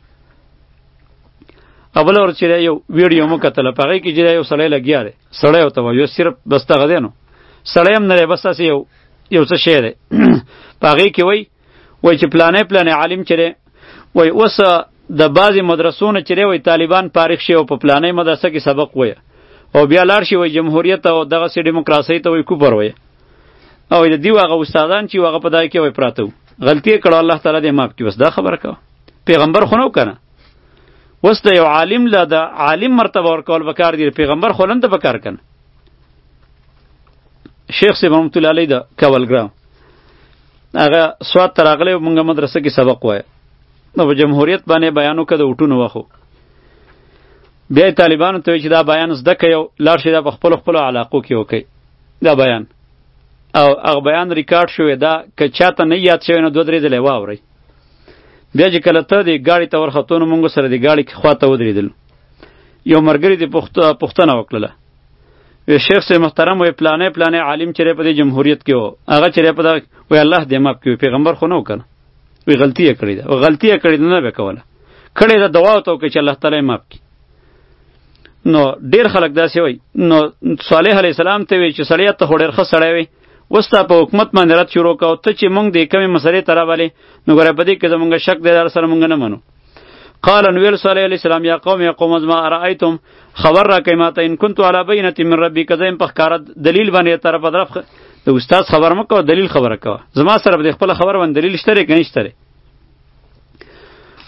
اول اور چې یو ویډیو مو کتله په هغې کې چې یو سړی لګیا دی، سړی ورته وایي صرف بس دغه دی نو سړی هم نه دی، بس داسې یو یو څه شی دی په هغې کې وایي وایي چې پلانې پلانې عالم چې دی وایي اوس د بعضې مدرسو نه چې دی وایي طالبان فارغ شي او په پلانې مدرسه کې سبق وایه او بیا لاړ شي وایي جمهوریت او دغسې ډیموکراسۍ ته وایي کفر وایه، او د دیو هغه استادان چې هغه په دغه کې وایي پراته وو غلطي یې کړه، الله تعالی دې ماف کړي. بس دا خبره کوه پیغمبر خو نه و که نه. اوس د یو عالم له د عالم مرتبه ورکول پکار دي، پیغمبر خو لن ته پکار کنه. شیخ صاحب رحمت الله علیه د کولګرام هغه سوات ته راغلی مونږ مدرسه کې سبق وایه نو په جمهوریت باندې بیان وکړه د اوټونو وخو بیا یې طالبانو ته وایي چې دا بیان زده کړئ او لاړ شئ دا په خپلو خپلو علاقو کې وکړئ دا بیان، او هغه بیان ریکارډ شوی دا که چاته نه یاد شوی نو دوه درې ځله یې واورئ. بیا چې کله ته دې ګاډي ته ورختو نو مونږ سره دې ګاډي کې خوا ته ودرېدلو، یو ملګري دې پوښتنه وکړله وی شیخ صاحب محترم وی پلانې پلانې عالم چې په دې جمهوریت کې و هغه چې په دغه وی الله دې ماف کړي پیغمبر خو نه و که نه، وی غلطي یې کړې ده، غلطي یې کړې ده نه به کوله کړې ده دعا ورته وکړئ چې الله تعالی یې ماف کړي. نو ډېر خلک داسې وایي. نو صالح علیه السلام ته وی چې سړیه ته خو ډېر ښه سړی وی اوس تا په حکومت باندې رد شروع کوه ته چې مونږ دې کمې مسلې ته راولې نو ګوره په دې کې زمونږ شک دی در سره مونږ نه منو. قال نو ویل صالح علیه السلام یا قوم یا قوم ازما ارایتم خبر راکئ ماته ان کنتو علی بینة من ربی که زه یم په ښکاره دلیل باندې طرف طرف د استاد خبر مه کوه دلیل خبره کوه، زما سره به د خپله خبره باندې دلیل شته دی که نشته دی.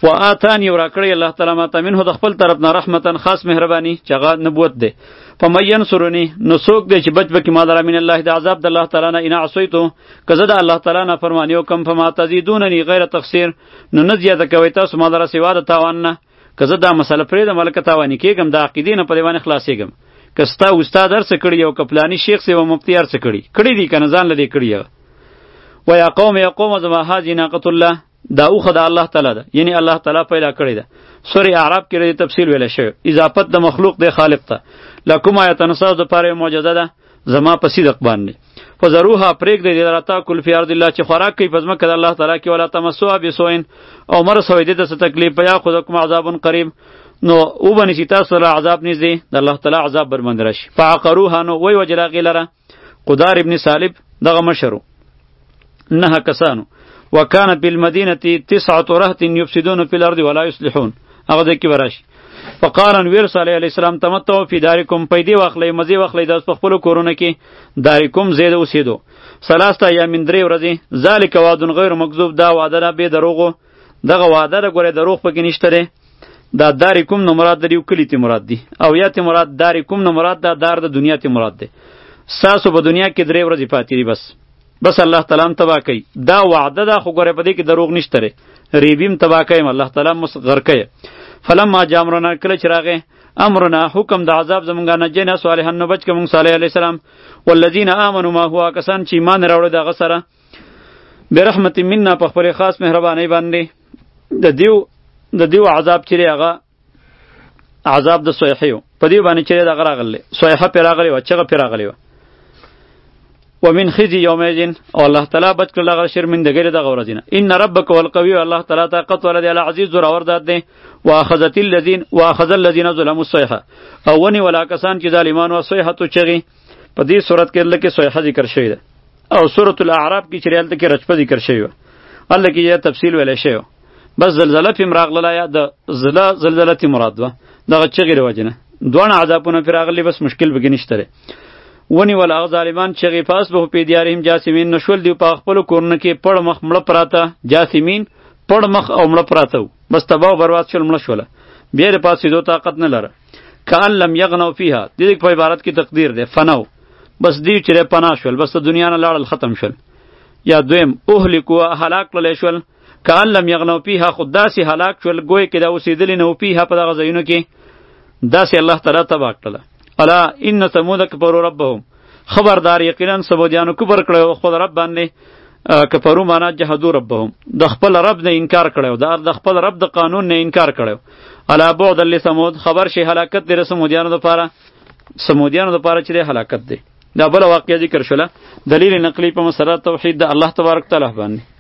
و آتانی ورا کړی الله تعالی ماته منه د خپل طرف نه رحمتن خاص مهربانی چې هغه نبوت دی. فمن ینصرنی نو څوک دی چې بچ بکی ما لره من الله د عذاب د الله تعالی نه ان عصیتو که زه د الله تعالی نه فرمانی وکم فما تزیدوننی غیر تقصیر نو نه زیاته کوئ تاسو ما لره سوا د تاوان نه. که زه دا مسله پرېږدم هلکه تاواني کېږم د عقیدې نه په دې باندې خلاصېږم. که ستا استاد هر څه کړي او که پلاني شیخ صاحب او مفتي هر څه کړي کړي دي که نه ځان له دې کړي هغه. و یا قوم یا قوم زما هذه ناقة الله دا اوښه د الله تعالی ده یعنی الله تعالی پیدا کړې ده. سورې اعراف کې د تفصیل ویلی شوی اضافت د مخلوق دی خالق ته. لکم آیتن ستاسو دپاره معجزه ده زما په صدق باندې. فذروها پرېږدئ دې لره تاکل فی ارض الله چې خوراک کوي په ځمکه د الله تعالی کې ولا تمسوها بسوء او مه رسوئ دې ته څه تکلیف فیاخذکم عذاب قریب نو وبنیسي تاسو له عذاب نږدې د الله تعالی عذاب برباندې راشي. فعقروها نو وی وجل هغې لره قدار ابن سالب دغه مشر نه کسانو وکانه فی المدینة تسعة رهط یفسدون فی الارض ولا یصلحون هغه ځای کې به راشي. فقال انویر صالح علیه السلام تمتعوا فی دارکم پیدې واخلئ مزې واخلئ داس په خپلو کورونو کې دارکم زید اوسېدو ثلاثه ایامین درې ورځې ذلک وعد غیر مکذوب دا وعده ده بې دروغو دغه وعده ده ګورئ دروغ پکې نشته دی. دا دارکم نو مراد د یو کلي تی مراد دی او یا تی مراد دارکم نو مراد دا دار د دنیا تی مراد دی. ستاسو په دنیا کې درې ورځې پاتې دي بس بس الله تعالی هم تباه کوي. دا وعده ده خو ګورئ په دې کې دروغ نشته دی ریبیم تباه کوي الله تعالی مس غرقه. فلما جاء امرنا کله چې راغی امرنا حکم د عذاب زمونږه نجینا صالحا نو بچ که مونږ صالح علیه السلام والذین آمنوا ما هو کسان چې ایمان راوړه دغه سره برحمت منا په خپلې خاص مهربانۍ باندې د دیو د دیو عذاب چې دی هغه عذاب د صیحې و په دې باندې چې دغه راغلی صیحه پرې راغلی وه چغه پرې راغلی وه. ومن خزي یومئذ او الله تعالی بچ کړل هغه شرمندګۍ دغه ورځې نه. ان ربک هو القوي الله تعالی طاقت ولري العزیز زورور ذات دی. واخذت الذین واخذ الذین ظلموا الصیحه او ونی ولا کسان چې ظالمان و صیحه تو چغي په دې صورت کې لکه صیحه ذکر شوی ده او سورۃ الاعراف کې چې ریالت کې رچپه ذکر شوی و الله کې یې تفصیل ویل شوی بس زلزلہ پم راغله یا د زلزلہ زلزلہ تی مراد و دغه چغې وجنه دوه عذابونه پر راغلي بس مشکل بګنيشتره. ونی ول هغه ظالمان چغې پاس به په دیارهم جاسمین نشول دی په خپل کورن کې پړ مخ مړه پراته جاسمین پړ مخ او مړه پراته بس تباہ برباد شول مړه شول بیا د پاسې دو طاقت نه لره. کان لم یغنوا فیها دې په عبارت کې تقدیر ده فنو بس دی چې پناه شول بس د دنیا نه لاړل ختم شول. یا دویم اهلکو هلاک کړل شول کان لم یغنوا فیها خداسي هلاک شول گوی کې دا اوسېدلی نه و فیها په دغه ځایونو کې داسې الله تعالی تباه کړله. الا ان ثمود کفروا ربهم خبردار یقینا سمودیانو کفر کړو خپل رب باندې کفرو معنا جهادو ربهم د خپل رب نه انکار کړو د خپل رب د قانون نه انکار کړو. الا بعد لثمود خبر شي هلاکت در سمودیانو لپاره سمودیانو لپاره چې هلاکت دی. دا بل واقعي ذکر شوله دلیل نقلی په مسله توحید د الله تبارک تعالی باندې.